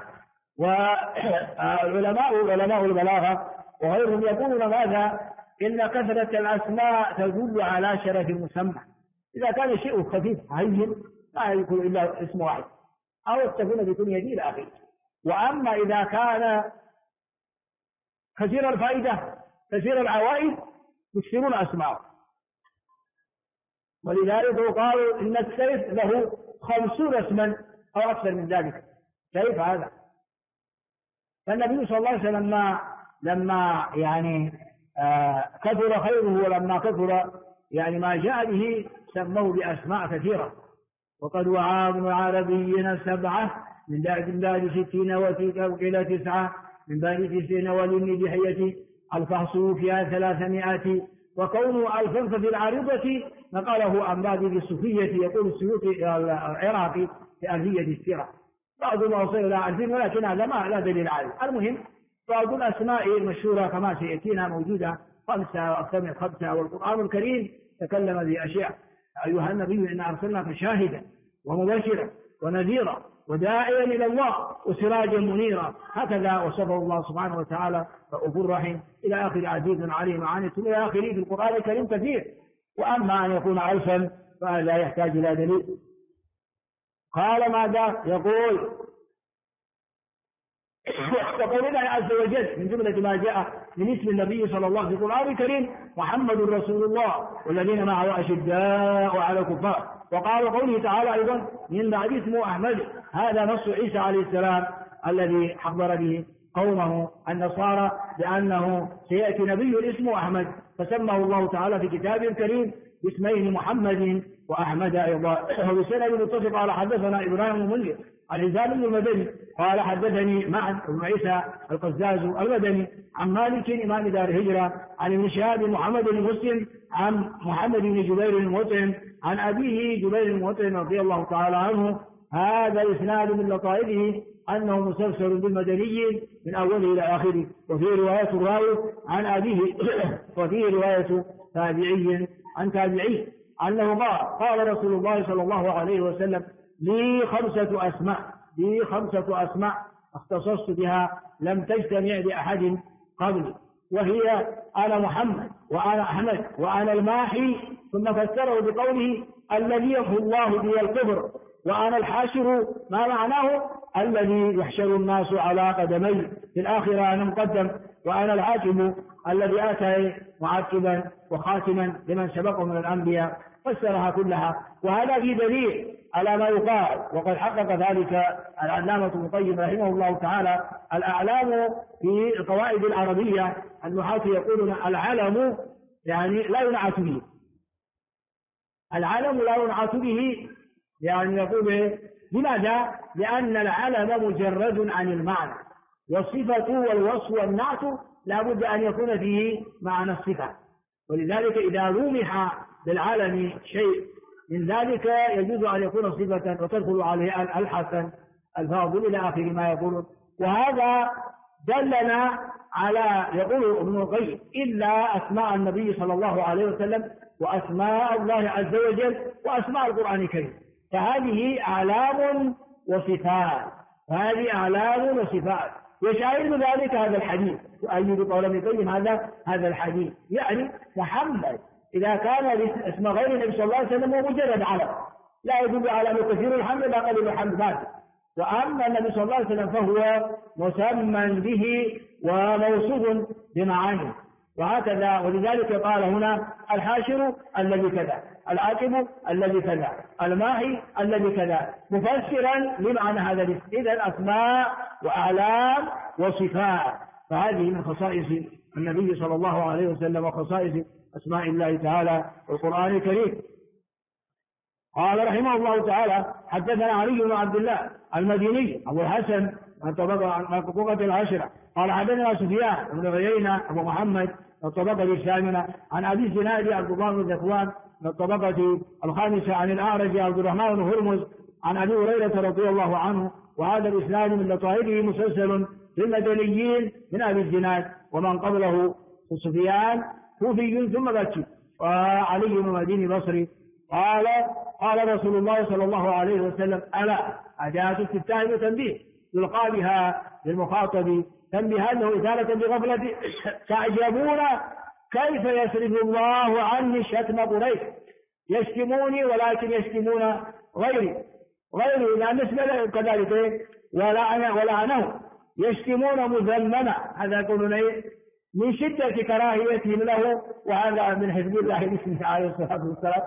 [SPEAKER 1] علماء البلاغة وغيرهم يقولون ماذا؟ إن كثرة الأسماء تدل على شرف المسمى. إذا كان الشيء خفيف هين لا يكون إلا اسم واحد، أو تكون بكنية إلى آخره. وأما إذا كان كثير الفائدة كثير العوائد يكثرون أسماءه، ولذلك قالوا إن السيف له 50 اسما أو أكثر من ذلك. كيف هذا؟ فالنبي صلى الله عليه وسلم لما يعني كثر خيره، ولما كثر يعني ما جاء به، سموه بأسماء كثيرة. وقد وعى ابن عربي 7 من بعد 60 وفي كوكل 9 من بعد 90 ولم بحية الفحص فيها 300. وكونه الفا في العارضة نقله عن بعض الصوفية. يقول السيوطي العراقي في ألفية السيرة: بعض الأوصية لا عارفين، ولكن هذا ما لا دليل عليه. المهم بعض الأسماء المشهورة كما سيأتينا موجودة 5 وأكثر من 5، والقرآن الكريم تكلم بأشياء: أيها النبي إنا أرسلناك شاهدا ومبشرا ونذيرا وداعيا إلى الله وسراجا منيرا. هكذا وصفه الله سبحانه وتعالى: رؤوف رحيم إلى آخر، عزيز عليم عنتم إلى آخره. في القرآن الكريم كثير. وأما أن يكون ألفا فهذا يحتاج إلى دليل. قال ماذا؟ يقول: يقول الله عز وجل من جملة ما جاء من اسم النبي صلى الله عليه وسلم في القرآن الكريم: محمد رسول الله والذين معه أشداء على الكفار. وقال قوله تعالى أيضا: من بعد اسمه أحمد. هذا نص عيسى عليه السلام الذي حضر به قومه النصارى بأنه سيأتي نبي اسمه أحمد، فسمه الله تعالى في كتاب كريم باسمين محمد وأحمد أيضا. وبسند متصل قال: حدثنا إبراهيم المنذر العزام المدني قال: حدثني معا بن عيسى القزاز المدني عن مالك إمام دار الهجرة عن ابن شهاب محمد بن مسلم عن محمد بن جبير المطعم عن أبيه جبير المطعم رضي الله تعالى عنه. هذا الإسناد من لطائفه أنه مسلسل بالمدني من أوله إلى آخره. وفي رواية الراوي عن أبيه وفيه رواية تابعي عن تابعي أنه قال رسول الله صلى الله عليه وسلم: لي 5 أسماء اختصصت بها لم تجتمع لأحد قبلي، وهي: أنا محمد، وأنا أحمد، وأنا الماحي. ثم فسره بقوله: الذي يمحو الله بي الكفر، وأنا الحاشر. ما معناه؟ الذي يحشر الناس على قدمي في الآخرة أنا مقدم، وأنا الحاكم الذي آتى معقبا وخاتما لمن سبقه من الأنبياء. فسرها كلها، وهذا في دليل على ما يقال. وقد حقق ذلك العلامة ابن القيم رحمه الله تعالى. الأعلام في القواعد العربية النحاة يقولون: العلم يعني لا ينعت به. العلم لا ينعت به، يعني يقول: لماذا؟ لأن العلم مجرد عن المعنى، والصفة والوصف والنعت لا بد أن يكون فيه معنى الصفة. ولذلك إذا لومح بالعلم شيء من ذلك يجوز أن يكون صفة وتدخل عليه الحسن الفاضل إلى آخر ما يقولون. وهذا دلنا على، يقول ابن القيم: إلا أسماء النبي صلى الله عليه وسلم وأسماء الله عز وجل وأسماء القرآن الكريم، فهذه أعلام وصفات. وشاهد ذلك هذا الحديث، وأيد قول ابن القيم هذا الحديث، يعني محمد إذا كان اسم غير النبي صلى الله عليه وسلم هو مجرد علم لا يدل على كثير الحمد لا قليل الحمد. وأما النبي صلى الله عليه وسلم فهو مسمى به وموصوف بمعاني. وهكذا، ولذلك قال هنا: الحاشر الذي كذا، العاقب الذي كذا، الماحي الذي كذا، مفسرا لمعنى هذا الاسم. إذا أسماء وأعلام وصفات، فهذه من خصائص النبي صلى الله عليه وسلم وخصائص أسماء الله تعالى والقرآن الكريم. قال رحمه الله تعالى: حدثنا علي بن عبد الله المديني أبو الحسن من طبقة العشرة قال: حدثنا سفيان بن عيينة أبو محمد من الطبقة الثامنة عن أبي الزناد عبد الله بن ذكوان من الطبقة الخامسة عن الأعرج عبد الرحمن بن هرمز عن أبي هريرة رضي الله عنه. وهذا الإسناد من لطائفه مسلسل للمدنيين من أبي الزناد ومن قبله وسفيان كوفي ثم مكي، وعلي بن المديني بصري. قال رسول الله صلى الله عليه وسلم: ألا أداة استفتاح وتنبيه يلقى بها للمخاطب تنبيها له إزالة بغفلة: تعجبون كيف يصرف الله عني شتم قريش، يشتموني ولكن يشتمون غيري لا نسبة كذلك ولعنه، يشتمون مذمما. هذا يقولون من شدة كراهيتهم له، وهذا من حزب الله باسمه عليه الصلاة والسلام،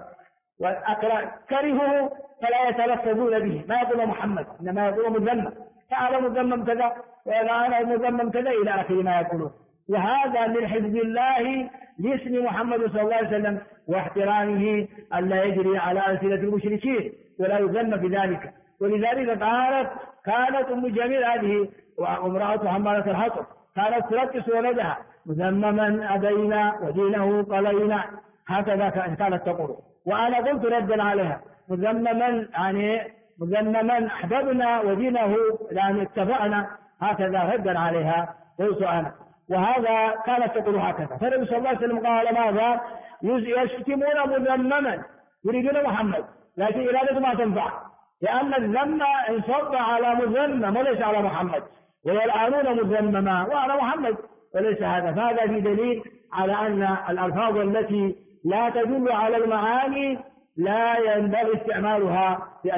[SPEAKER 1] كرهوا فلا يتلفظون به، ما يقول محمد إنما يقول مذمم، تعالى مذمم كذا وأنا مذمم كذا إلى آخر ما يقولون. وهذا من حزب الله لاسم محمد صلى الله عليه وسلم واحترامه ألا يجري على ألسنة المشركين ولا يذم بذلك. ولذلك كانت أم جميل هذه وامرأة حمالة الحطب كانت تركز ولدها: مذمما أبينا ودينه قلينا، هكذا كانت تقول. وأنا قلت ردا عليها: مذمما أحببنا ودينه يعني اتبعنا، هكذا ردا عليها قلت أنا. وهذا كانت تقول هكذا. فالنبي صلى الله عليه وسلم قال: ماذا؟ يشتمون مذمما، يريدون محمد، لكن إرادة ما تنفع، لأن الذم انصب على مذمم وليس على محمد، ويلعنون مذمما وعلى محمد وليس هذا. فهذا في دليل على أن الألفاظ التي لا تدل على المعاني لا ينبغي استعمالها في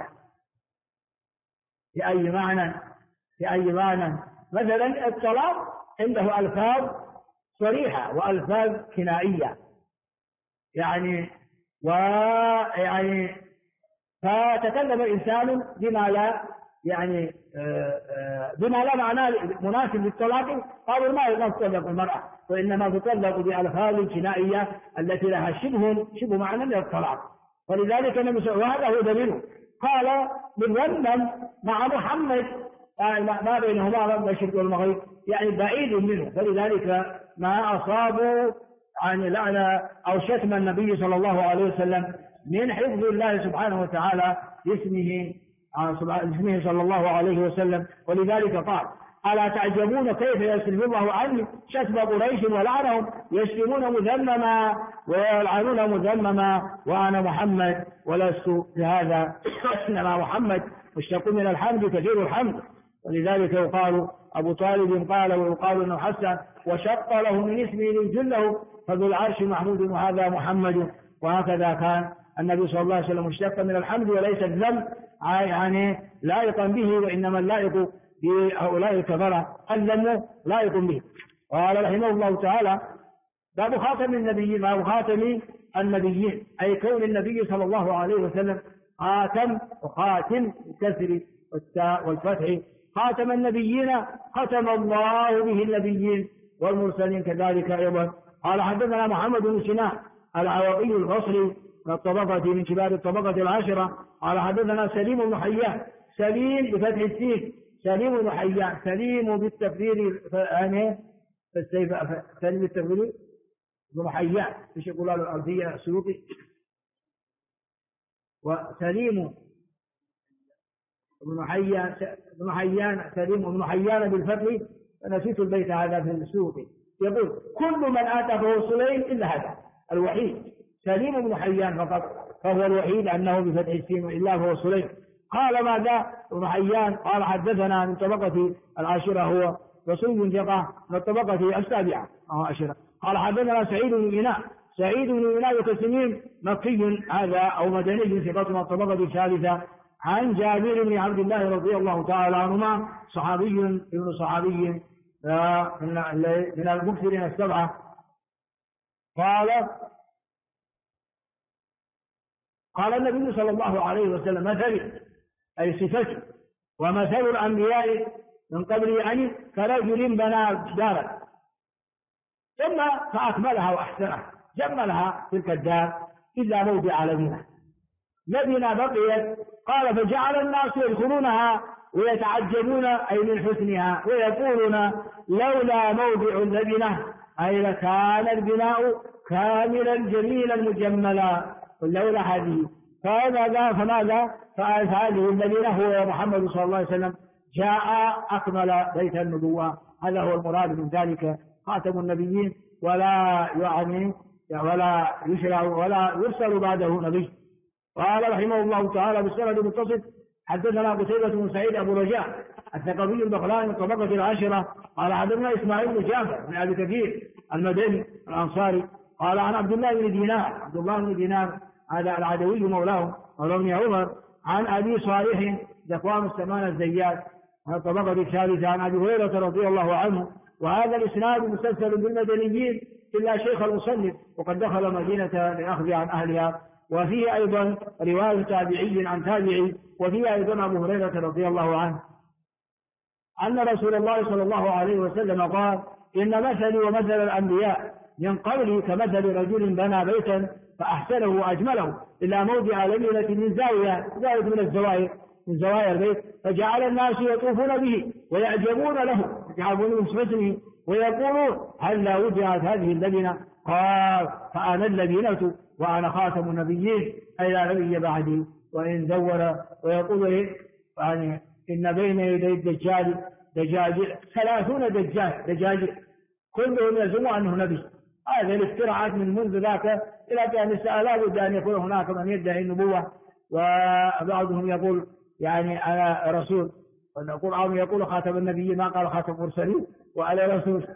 [SPEAKER 1] أي معنى. مثلا الطلاق عنده ألفاظ صريحة وألفاظ كنائية، يعني فتكلم الإنسان بما لا معنى مناسب للطلاق، قالوا ما تطلق المرأة، وإنما تطلق بألفاظ كنائية التي لها شبه معنى للطلاق. ولذلك وهذا هو دليله. قال: مذمم مع محمد، ما بينهما المشرق والمغرب، يعني بعيد منه. فلذلك ما أصابوا عن لعنة أو شتم النبي صلى الله عليه وسلم من حفظ الله سبحانه وتعالى لاسمه صلى الله عليه وسلم. ولذلك قال: ألا تعجبون كيف يصرف الله عني شتم قريش ولعنهم، يشتمون مذمما ويلعنون مذمما وأنا محمد ولست بهذا، إنما محمد مشتق من الحمد كثير الحمد. ولذلك يقال أبو طالب قال ويقال أنه حسن وشق له من اسمه ليجله فذو العرش محمود وهذا محمد. وهكذا كان النبي صلى الله عليه وسلم مشتق من الحمد وليس الذم يعني لائقا به، وإنما اللائق بهؤلاء الكفرة الذم لائق به. قال رحمه الله تعالى: باب خاتم النبيين، باب خاتم النبيين، أي كون النبي صلى الله عليه وسلم خاتم، وخاتم بكسر والتاء والفتح، خاتم النبيين ختم الله به النبيين والمرسلين كذلك أيضا. قال: حدثنا محمد بن سنان العوقي البصري من كبار الطبقة العاشرة. قال: حدثنا سليم بن حيان، سليم بفتح السين، سليم بن حيان، سليم بالتكبير سليم بالتكبير بن حيان، ايش يقول الأرضية السلوكي؟ وسليم بن حيان سليم بن حيان بالفتح، نسيت البيت هذا في السلوكي، يقول: كل من آتى فهو سليم إلا هذا الوحيد، سليم بن حيان فقط، فهو الوحيد أنه بفتح السين، إلا فهو سليم. قال: ماذا ابن حيان؟ قال: حدثنا من طبقة العاشرة، هو رسول بن ثقة من الطبقة السابعة عاشرة. قال: حدثنا سعيد بن إناء وتسنيم مكي هذا أو مدني ثقة من الطبقة الثالثة، عن جابر بن عبد الله رضي الله تعالى عنهما، صحابي ابن صحابي من المكثرين السبعة. قال النبي صلى الله عليه وسلم: مثلي أي صفتي ومثل الأنبياء من قبل أن كرجل بنى دارا ثم فأكملها وأحسنها، جملها تلك الدار إلا موضع لبنة بقيت. قال: فجعل الناس يدخلونها ويتعجبون أي من حسنها ويقولون: لولا موضع اللبنة، أي لكان البناء كاملا جميلا مجملا، لولا هذه. فماذا فهذه اللبنة هو محمد صلى الله عليه وسلم، جاء أكمل بيت النبوة. هذا هو المراد من ذلك، خاتم النبيين ولا ولا يشرع ولا يرسل بعده نبي. قال رحمه الله تعالى بالسند المتصل حدثنا قتيبة بن سعيد أبو رجاء الثقفي البغلاني من طبقة العاشرة قال حدثنا إسماعيل بن جعفر بن أبي كثير المدني الأنصاري قال عن عبد الله بن دينار هذا العدوي مولاه مولى بن عمر عن أبي صالح ذكوان السمان الزيات من الطبقة الثالثة عن أبي هريرة رضي الله عنه. وهذا الإسناد مسلسل بالمدنيين إلا شيخ المصنف وقد دخل مدينة لأخذ عن أهلها. وفيه أيضا رواية تابعي عن تابعي وفيه أيضا أبو هريرة رضي الله عنه أن رسول الله صلى الله عليه وسلم قال إن مثلي ومثل الأنبياء من قبلي كمثل رجل بنى بيتا فأحسنه وأجمله إلا موضع لبنة من زاوية من زوايا البيت فجعل الناس يطوفون به ويعجبون له يعجبون من حسنه ويقولون هل لا وضعت هذه اللبنة؟ قال فأنا اللبنة وأنا خاتم النبيين أي لا نبي بعدي. وإن دور ويقول يعني إن بين يدي الدجال دجاجل 30 دجاجل كلهم يزعم أنه نبي. هذه الافتراعات من منذ ذاك إلى أن لا بد أن يكون هناك من يدعي النبوة وبعضهم يقول يعني أنا رسول والقرآن يقول خاتم النبي ما قال خاتم المرسلين وأنا رسول.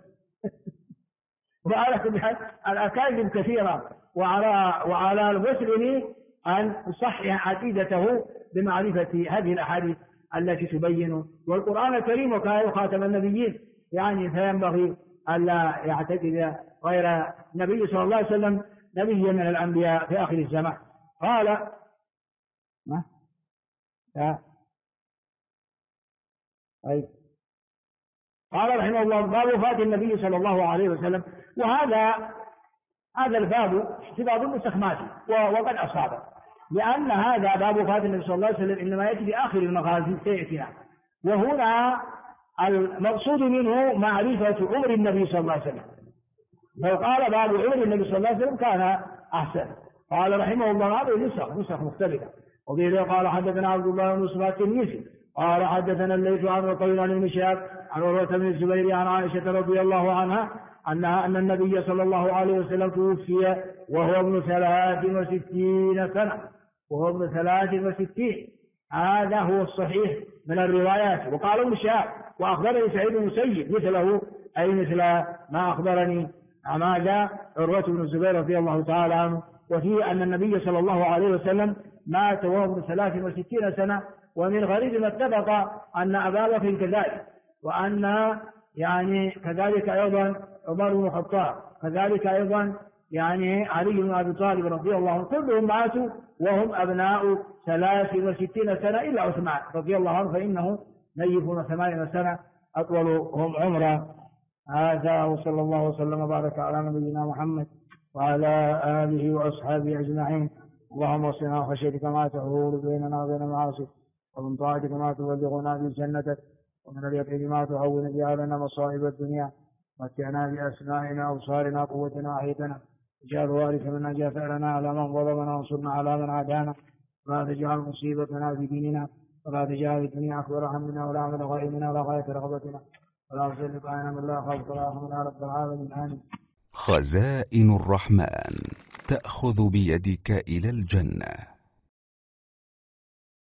[SPEAKER 1] وعلى كل حال الأكاذيب كثيرة وعلى المسلم أن يصحح عقيدته بمعرفة هذه الأحاديث التي تبين والقرآن الكريم وكان خاتم النبيين يعني فينبغي ألا يعتقد غير النبي صلى الله عليه وسلم نبيا من الأنبياء في آخر الزمان. قال قال رحمه الله باب وفاة النبي صلى الله عليه وسلم. وهذا الباب في بعض النسخ ماشي وقد أصابه لأن هذا باب وفاة النبي صلى الله عليه وسلم إنما يأتي في آخر المغازي سيأتينا. وهنا المقصود منه معرفة عمر النبي صلى الله عليه وسلم. لو قال باب عمر النبي صلى الله عليه وسلم كان أحسن. قال رحمه الله هذه نسخ مختلفة. وبه قال حدثنا عبد الله بن يوسف التنيسي قال حدثنا الليث عن رقيل عن ابن شهاب عن عروة بن الزبير عن عائشة رضي الله عنها أن النبي صلى الله عليه وسلم توفي وهو ابن 63 سنة وهو ابن 63. هذا هو الصحيح من الروايات. وقال ابن شهاب وأخبرني سعيد بن المسيب مثله أي مثل ما أخبرني ماذا عروة بن الزبير رضي الله تعالى عنه. وفيه أن النبي صلى الله عليه وسلم مات وهو ابن 63 سنة. ومن غريب ما اتفق أن أبا بكر كذلك وأن يعني كذلك أيضا عمر بن الخطاب كذلك أيضا يعني علي بن أبي طالب رضي الله عنه كلهم ماتوا وهم أبناء 63 سنة إلا عثمان رضي الله عنه فإنه نيف 80 سنة أطولهم عمرا. هذا وصلى الله وسلم وبارك على نبينا محمد وعلى آله وأصحابه أجمعين. اللهم وصلنا خشيتك ما تحول بيننا وبين معاصيك ومن طاعتك ما تبلغنا به جنتك ومن اليقين ما تهون به علينا مصائب الدنيا متعنا بأسمائنا وأبصارنا قوتنا وأحيتنا اجعل وارث منا اجعل ثأرنا على من ظلمنا وانصرنا على من عادانا ولا تجعل مصيبتنا في ديننا ولا تجعل الدنيا أكبر همنا ولا مبلغ غائبنا ولا غاية رغبتنا ولا تسلط علينا من لا يخافك ولا يرحمنا رب العالمين آمين.
[SPEAKER 2] خزائن الرحمن تأخذ بيدك إلى الجنة.